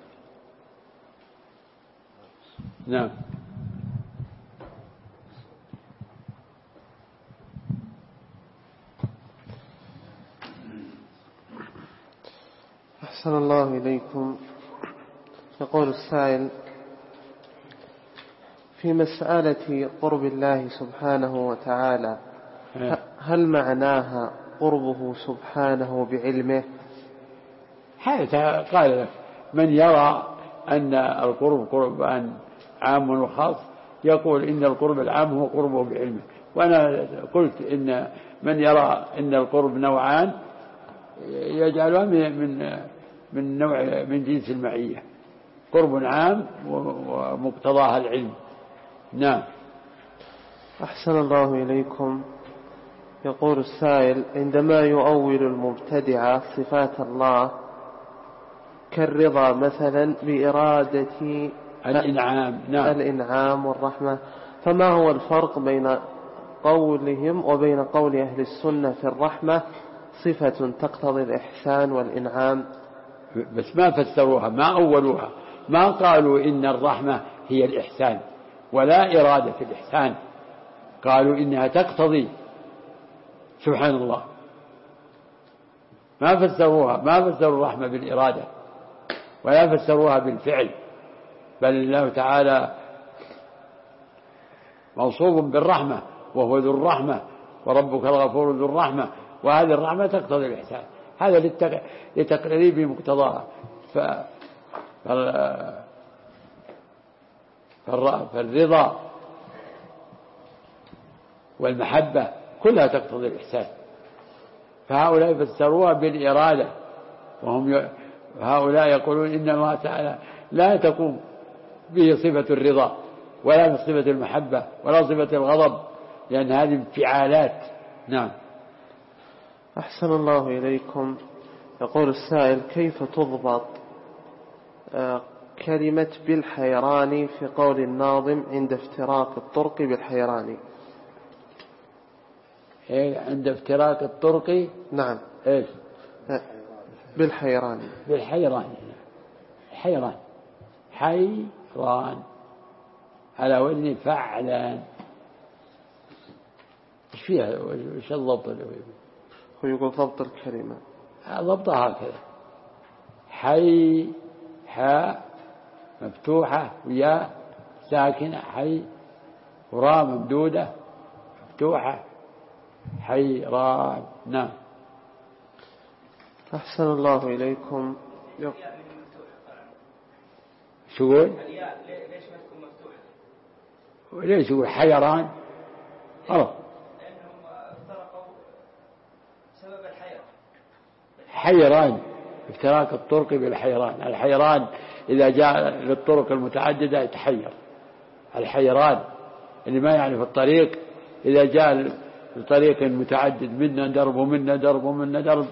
Speaker 2: نعم.
Speaker 3: أحسن الله إليكم. يقول السائل: في مسألة قرب الله سبحانه وتعالى هل معناها قربه سبحانه بعلمه؟
Speaker 2: هذا قال لك من يرى أن القرب قربان عام وخاص يقول إن القرب العام هو قربه بعلمه. وأنا قلت إن من يرى أن القرب نوعان يجعلها من نوع من جنس المعية، قرب عام ومقتضاها العلم. نعم.
Speaker 3: أحسن الله إليكم. يقول السائل: عندما يؤول المبتدعة صفات الله كالرضا مثلا بإرادة
Speaker 2: الإنعام. نعم.
Speaker 3: الإنعام والرحمة، فما هو الفرق بين قولهم وبين قول أهل السنة في الرحمة صفة تقتضي الإحسان والإنعام؟
Speaker 2: بس ما فسروها، ما أولوها، ما قالوا إن الرحمة هي الإحسان ولا إرادة الإحسان، قالوا إنها تقتضي. سبحان الله. ما فسروها، ما فسروا الرحمة بالإرادة ولا فسروها بالفعل، بل الله تعالى موصوف بالرحمة وهو ذو الرحمة وربك الغفور ذو الرحمة، وهذه الرحمة تقتضي الإحسان. هذا لتقريب مقتضاها. فالرضا والمحبة كلها تقتضي الإحسان، فهؤلاء فسروها بالإرادة، هؤلاء يقولون إن الله تعالى لا تقوم به صفة الرضا ولا صفة المحبة ولا صفة الغضب، لأن هذه انفعالات. نعم.
Speaker 3: أحسن الله إليكم. يقول السائل: كيف تضبط كلمة بالحيران في قول الناظم عند افتراق الطرق بالحيران؟
Speaker 2: عند افتراق الطرق.
Speaker 3: نعم.
Speaker 2: إيش؟
Speaker 3: بالحيران.
Speaker 2: بالحيران. حيران، حيران على وزن فعلان. ايش فيها؟ ايش الضبط اللي
Speaker 3: هو يقول ضبط الكلمة،
Speaker 2: ضبطها هكذا: حي، حاء مفتوحة وياء ساكنة، حي، وراء ممدودة مفتوحة، حيران. نعم.
Speaker 3: أحسن الله إليكم.
Speaker 2: شو يقول؟
Speaker 4: ليش ما تكون مفتوحة؟
Speaker 2: ليش يقول حيران؟
Speaker 4: لأنهم افترقوا سبب الحيرة.
Speaker 2: حيران، افتراق الطرق بالحيران. الحيران إذا جاء للطرق المتعددة يتحير. الحيران اللي ما يعرف الطريق إذا جاء لطريق متعدد، منا درب ومنا درب ومنا درب.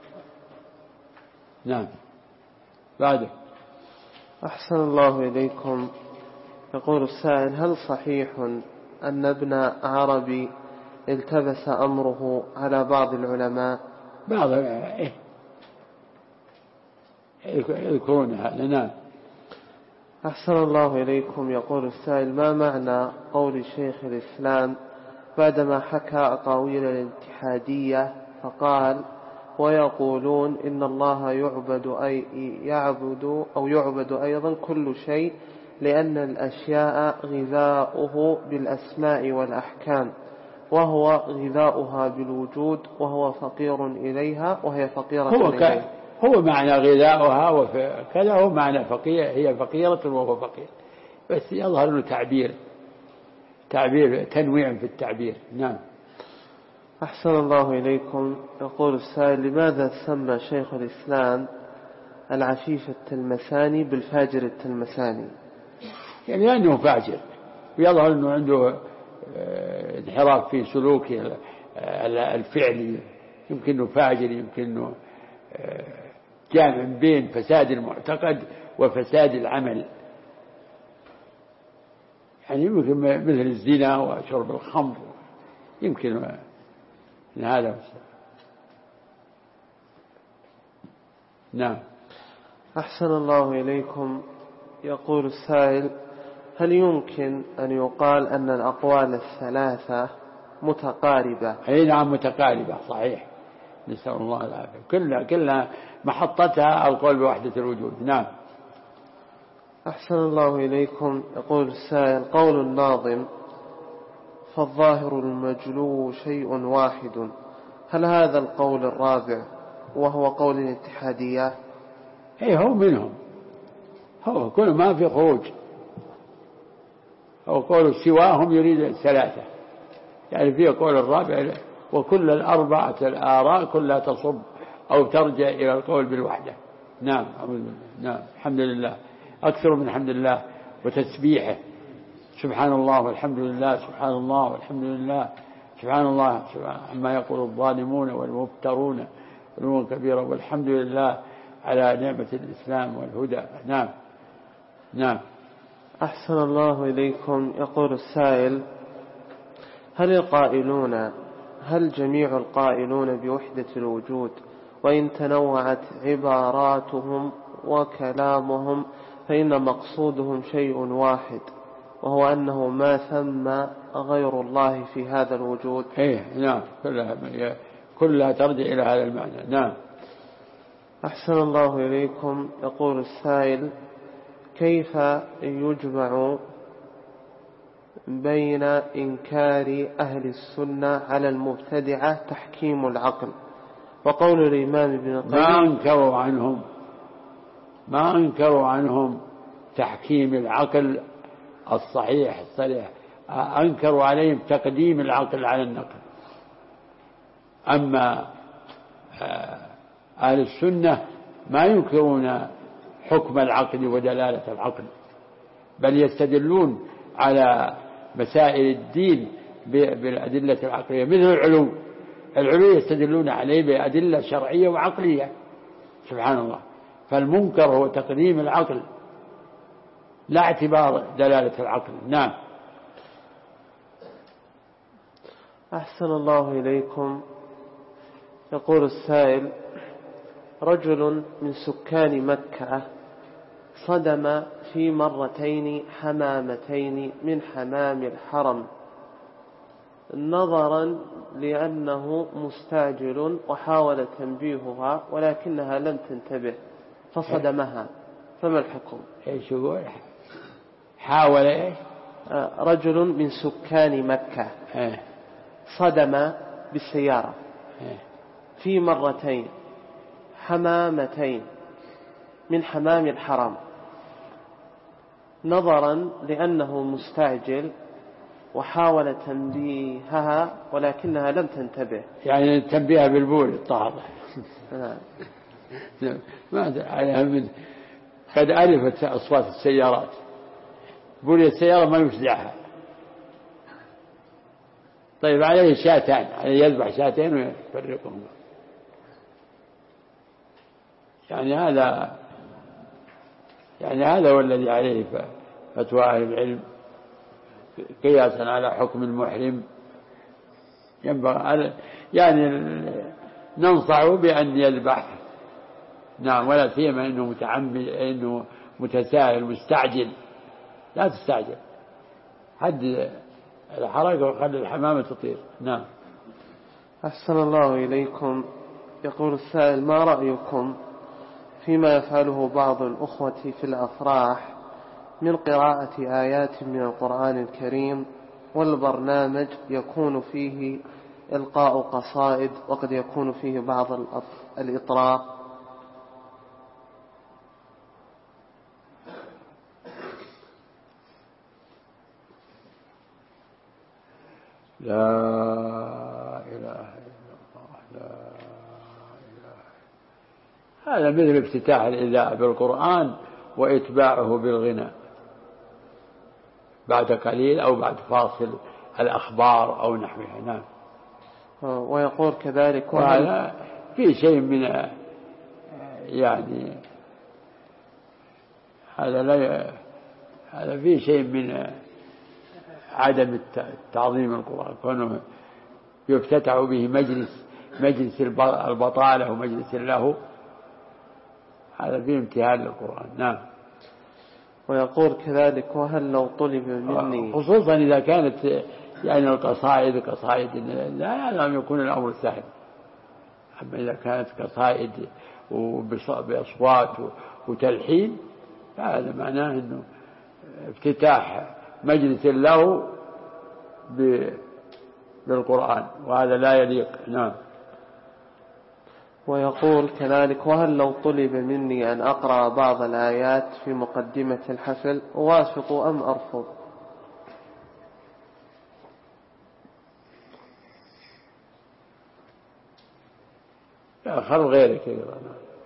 Speaker 2: نعم. بعده.
Speaker 3: أحسن الله إليكم. يقول السائل: هل صحيح أن ابن عربي التبس أمره على بعض العلماء؟
Speaker 2: بعض يذكرون هذا. نعم.
Speaker 3: أحسن الله إليكم. يقول السائل: ما معنى قول شيخ الإسلام بعدما حكى أقاويل الاتحادية فقال: ويقولون إن الله يعبد أيضا كل شيء لأن الأشياء غذاؤه بالأسماء والأحكام، وهو غذاؤها بالوجود، وهو فقير إليها وهي فقيرة إليه.
Speaker 2: هو معنى غذاؤها وكذا، هو معنى فقير، هي فقيرة وهو فقير، بس يظهر له تعبير تنويع في التعبير. نعم.
Speaker 3: أحسن الله إليكم. يقول السائل: لماذا سمى شيخ الإسلام العفيف التلمساني بالفاجر التلمساني؟
Speaker 2: يعني لأنه فاجر، ويظهر أنه عنده انحراف في سلوكه الفعلي، يمكن أنه فاجر، يمكن أنه جامع بين فساد المعتقد وفساد العمل، يعني يمكن مثل الزنا وشرب الخمر، يمكن من هذا. نعم.
Speaker 3: أحسن الله إليكم. يقول السائل: هل يمكن أن يقال أن الأقوال الثلاثة متقاربة؟
Speaker 2: أي نعم، متقاربة، صحيح، نسأل الله العافية. كلها محطتها القول بوحدة الوجود. نعم.
Speaker 3: أحسن الله إليكم. يقول السائل: قول الناظم فالظاهر المجلو شيء واحد، هل هذا القول الرابع وهو قول الاتحادية؟
Speaker 2: أي هو منهم، هو كل ما في خروج، هو قول سواهم يريد ثلاثة، يعني فيه قول الرابع، وكل الأربعة الآراء كلها تصب أو ترجع إلى القول بالوحدة. نعم. نعم. الحمد لله، أكثر من الحمد لله وتسبيحه، سبحان الله والحمد لله، سبحان الله والحمد لله، سبحان الله عما يقول الظالمون والمفترون علوا كبيرا، والحمد لله على نعمة الإسلام والهدى. نعم. نعم.
Speaker 3: أحسن الله إليكم. يقول السائل: هل جميع القائلون بوحدة الوجود وإن تنوعت عباراتهم وكلامهم فإن مقصودهم شيء واحد، وهو أنه ما ثم غير الله في هذا الوجود؟
Speaker 2: نعم، كلها ترجع إلى هذا المعنى. نعم.
Speaker 3: أحسن الله إليكم. يقول السائل: كيف يجمع بين إنكار أهل السنة على المبتدعة تحكيم العقل وقول الإمام ابن القيم؟
Speaker 2: ما أنكروا عنهم تحكيم العقل الصحيح الصريح، أنكروا عليهم تقديم العقل على النقل. أما أهل السنة ما ينكرون حكم العقل ودلالة العقل، بل يستدلون على مسائل الدين بالأدلة العقلية، مثل العلو يستدلون عليه بأدلة شرعية وعقلية. سبحان الله. فالمنكر هو تقديم العقل لا اعتبار دلالة العقل. نعم.
Speaker 3: أحسن الله إليكم. يقول السائل: رجل من سكان مكة صدم في مرتين حمامتين من حمام الحرم نظرا لأنه مستعجل، وحاول تنبيهها ولكنها لم تنتبه فصدمها، فما الحكم؟
Speaker 2: ايش يقول؟ حاول ايش؟
Speaker 3: رجل من سكان مكة صدم بالسيارة في مرتين حمامتين من حمام الحرم نظرا لأنه مستعجل، وحاول تنبيهها ولكنها لم تنتبه.
Speaker 2: يعني تنبيهها بالبول الطاهر. ما عليها قد عرفت أصوات السيارات، بول السيارة ما يفزعها. طيب عليه شاتان، عليه يذبح شاتين ويفرقهم. يعني هذا هو الذي عليه فتوى أهل العلم قياسا على حكم المحرم. ينبغي يعني ننصحه بأن يذبح. نعم. ولا سيما إنه متعمد، إنه متساهل مستعجل. لا تستعجل، حد الحركة وخلي الحمامة تطير. نعم.
Speaker 3: أحسن الله إليكم. يقول السائل: ما رأيكم فيما يفعله بعض الأخوة في الأفراح من قراءة آيات من القرآن الكريم، والبرنامج يكون فيه إلقاء قصائد وقد يكون فيه بعض الإطراء؟
Speaker 2: لا إله إلا الله، لا إله. هذا مثل افتتاح الإذاعة بالقرآن وإتباعه بالغناء بعد قليل أو بعد فاصل الأخبار أو نحوها. نعم.
Speaker 3: ويقول كذلك:
Speaker 2: وهذا في شيء من يعني هذا في شيء من عدم تعظيم القرآن، كونه يفتتح به مجلس البطالة ومجلس له، هذا فيه امتهان للقرآن. نعم.
Speaker 3: ويقول كذلك: وهل لو طلب مني،
Speaker 2: خصوصا إذا كانت يعني القصائد لا لم يكون الأمر سهل. أما إذا كانت قصائد وبأصوات وتلحين، فهذا معناه أنه افتتاح مجلس له بالقرآن، وهذا لا يليق. نعم.
Speaker 3: ويقول كذلك: وهل لو طلب مني أن أقرأ بعض الآيات في مقدمة الحفل أوافق أم أرفض؟
Speaker 2: لا، خلوا غيرك يقرأ.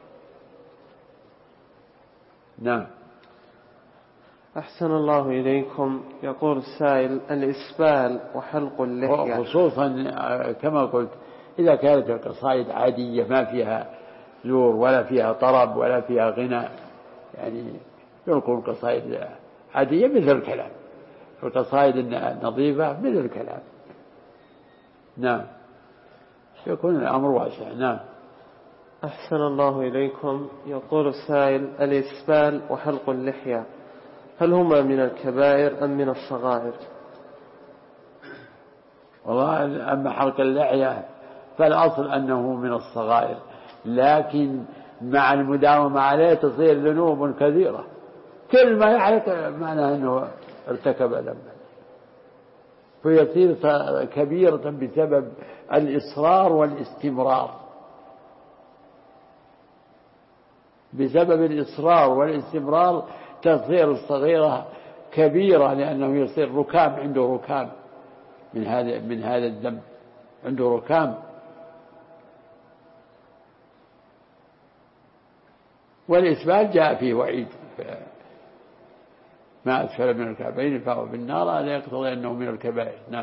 Speaker 2: نعم.
Speaker 3: أحسن الله إليكم. يقول السائل: الإسبال وحلق اللحية،
Speaker 2: خصوصا كما قلت إذا كانت القصائد عادية ما فيها زور ولا فيها طرب ولا فيها غناء، يعني يلقوا القصائد عادية مثل الكلام، القصائد النظيفة مثل الكلام. نعم. يكون الأمر واسع. نعم.
Speaker 3: أحسن الله إليكم. يقول السائل: الإسبال وحلق اللحية هل هما من الكبائر أم من الصغائر؟
Speaker 2: والله أما حلق اللحية فالأصل أنه من الصغائر، لكن مع المداومة عليه تصير ذنوب كثيرة. كل ما يحلق معناه أنه ارتكب ذنبا، فيصير كبيرة بسبب الإصرار والاستمرار. بسبب الإصرار والاستمرار تصير الصغيرة كبيرة، لأنه يصير ركام، عنده ركام من هذا الذنب، عنده ركام. والإسبال جاء فيه وعيد، ما أسفل من الكعبين فهو بالنار، هذا يقتضي أنه من الكبائر. نعم.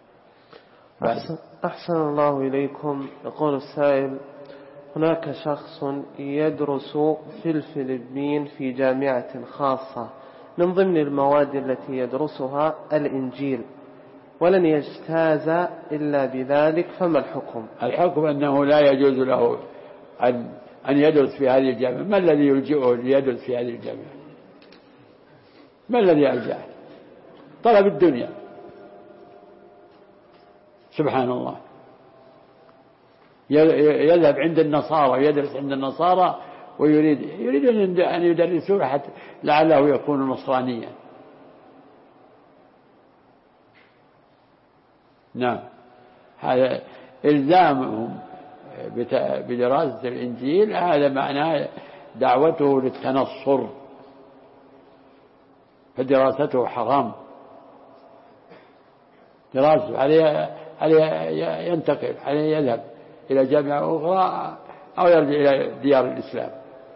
Speaker 3: أحسن الله إليكم. يقول السائل: هناك شخص يدرس في الفلبين في جامعة خاصة، من ضمن المواد التي يدرسها الإنجيل، ولن يجتاز إلا بذلك، فما الحكم؟
Speaker 2: الحكم أنه لا يجوز له أن يدرس في هذه الجامعة. ما الذي يلجئه ليدرس في هذه الجامعة؟ ما الذي ألجأه؟ طلب الدنيا. سبحان الله. يذهب عند النصارى ويدرس عند النصارى ويريد أن يدرسوه حتى لعله يكون نصرانيا. نعم. هذا إلزامهم بدراسة الإنجيل، هذا معناه دعوته للتنصر، فدراسته حرام. دراسته عليه ينتقل، عليه يذهب إلى جامعة أخرى أو يرجع إلى ديار الإسلام.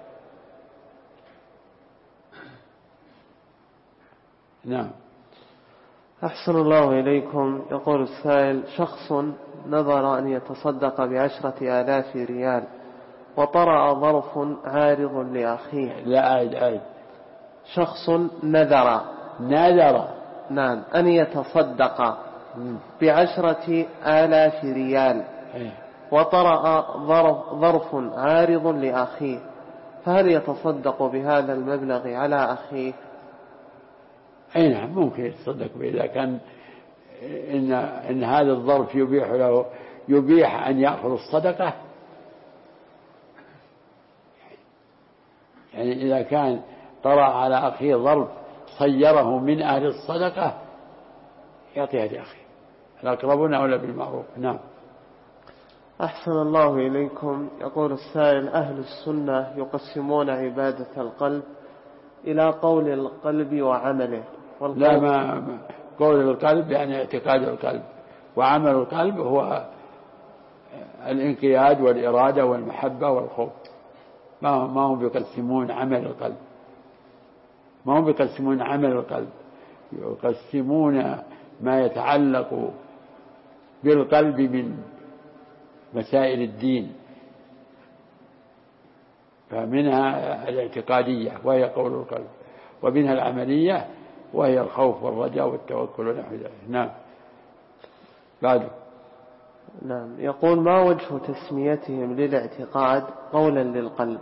Speaker 2: نعم.
Speaker 3: أحسن الله إليكم. يقول السائل: شخص نظر أن يتصدق ب10,000 ريال، وطرأ ظرف عارض لأخيه.
Speaker 2: لا أعد.
Speaker 3: شخص نذر نعم أن يتصدق ب10,000 ريال، وطرأ ظرف عارض لأخيه، فهل يتصدق بهذا المبلغ على أخيه؟
Speaker 2: أي نعم، ممكن يتصدق به إذا كان إن هذا الظرف يبيح أن يأخذ الصدقة. يعني إذا كان طرأ على أخيه ظرف صيره من أهل الصدقة يعطيها لأخيه، الأقربون أولى بالمعروف. نعم.
Speaker 3: أحسن الله إليكم. يقول السائل: أهل السنة يقسمون عبادة القلب إلى قول القلب وعمله.
Speaker 2: لا، ما قول القلب يعني اعتقاد القلب، وعمل القلب هو الانقياد والإرادة والمحبة والخوف. ما هم بيقسمون عمل القلب، ما هم بيقسمون عمل القلب، يقسمون ما يتعلق بالقلب من مسائل الدين، فمنها الاعتقادية وهي قول القلب، ومنها العملية وهي الخوف والرجاء والتوكل ونحو ذلك. نعم. بعد.
Speaker 3: نعم. يقول: ما وجه تسميتهم للاعتقاد قولا للقلب؟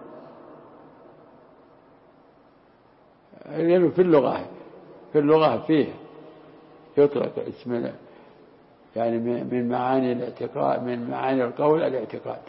Speaker 2: يعني في اللغة فيه يطلق اسم، يعني من معاني الاعتقاد، من معاني القول الاعتقاد.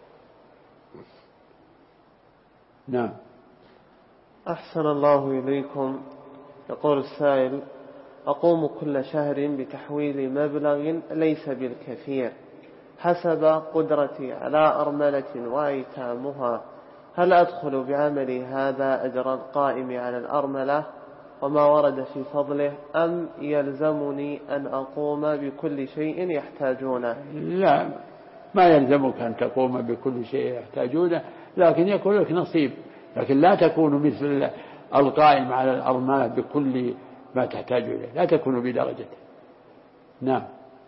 Speaker 2: نعم.
Speaker 3: أحسن الله إليكم. يقول السائل: أقوم كل شهر بتحويل مبلغ ليس بالكثير حسب قدرتي على أرملة وأيتامها، هل أدخل بعملي هذا أجر القائم على الأرملة وما ورد في فضله، أم يلزمني أن أقوم بكل شيء يحتاجونه؟
Speaker 2: لا، ما يلزمك أن تقوم بكل شيء يحتاجونه، لكن يكون لك نصيب، لكن لا تكون مثل القائم على الأرملة بكل ما تحتاج إليه، لا تكون بدرجته. نعم.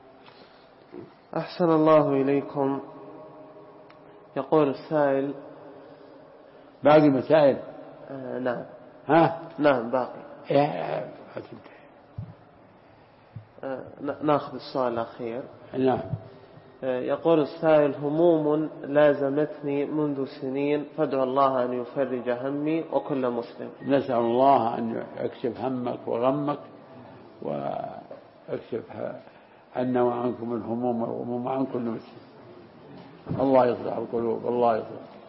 Speaker 3: أحسن الله إليكم. يقول السائل:
Speaker 2: باقي مسائل؟
Speaker 3: نعم. نعم باقي. ناخذ السؤال الأخير.
Speaker 2: نعم.
Speaker 3: يقول السائل: هموم لازمتني منذ سنين، فادعو الله أن يفرج همي وكل مسلم.
Speaker 2: نسأل الله أن يكشف همك وغمك ويكشف عنا وعنكم الهموم والغموم عن كل مسلم. الله يصلح القلوب، الله يصلح.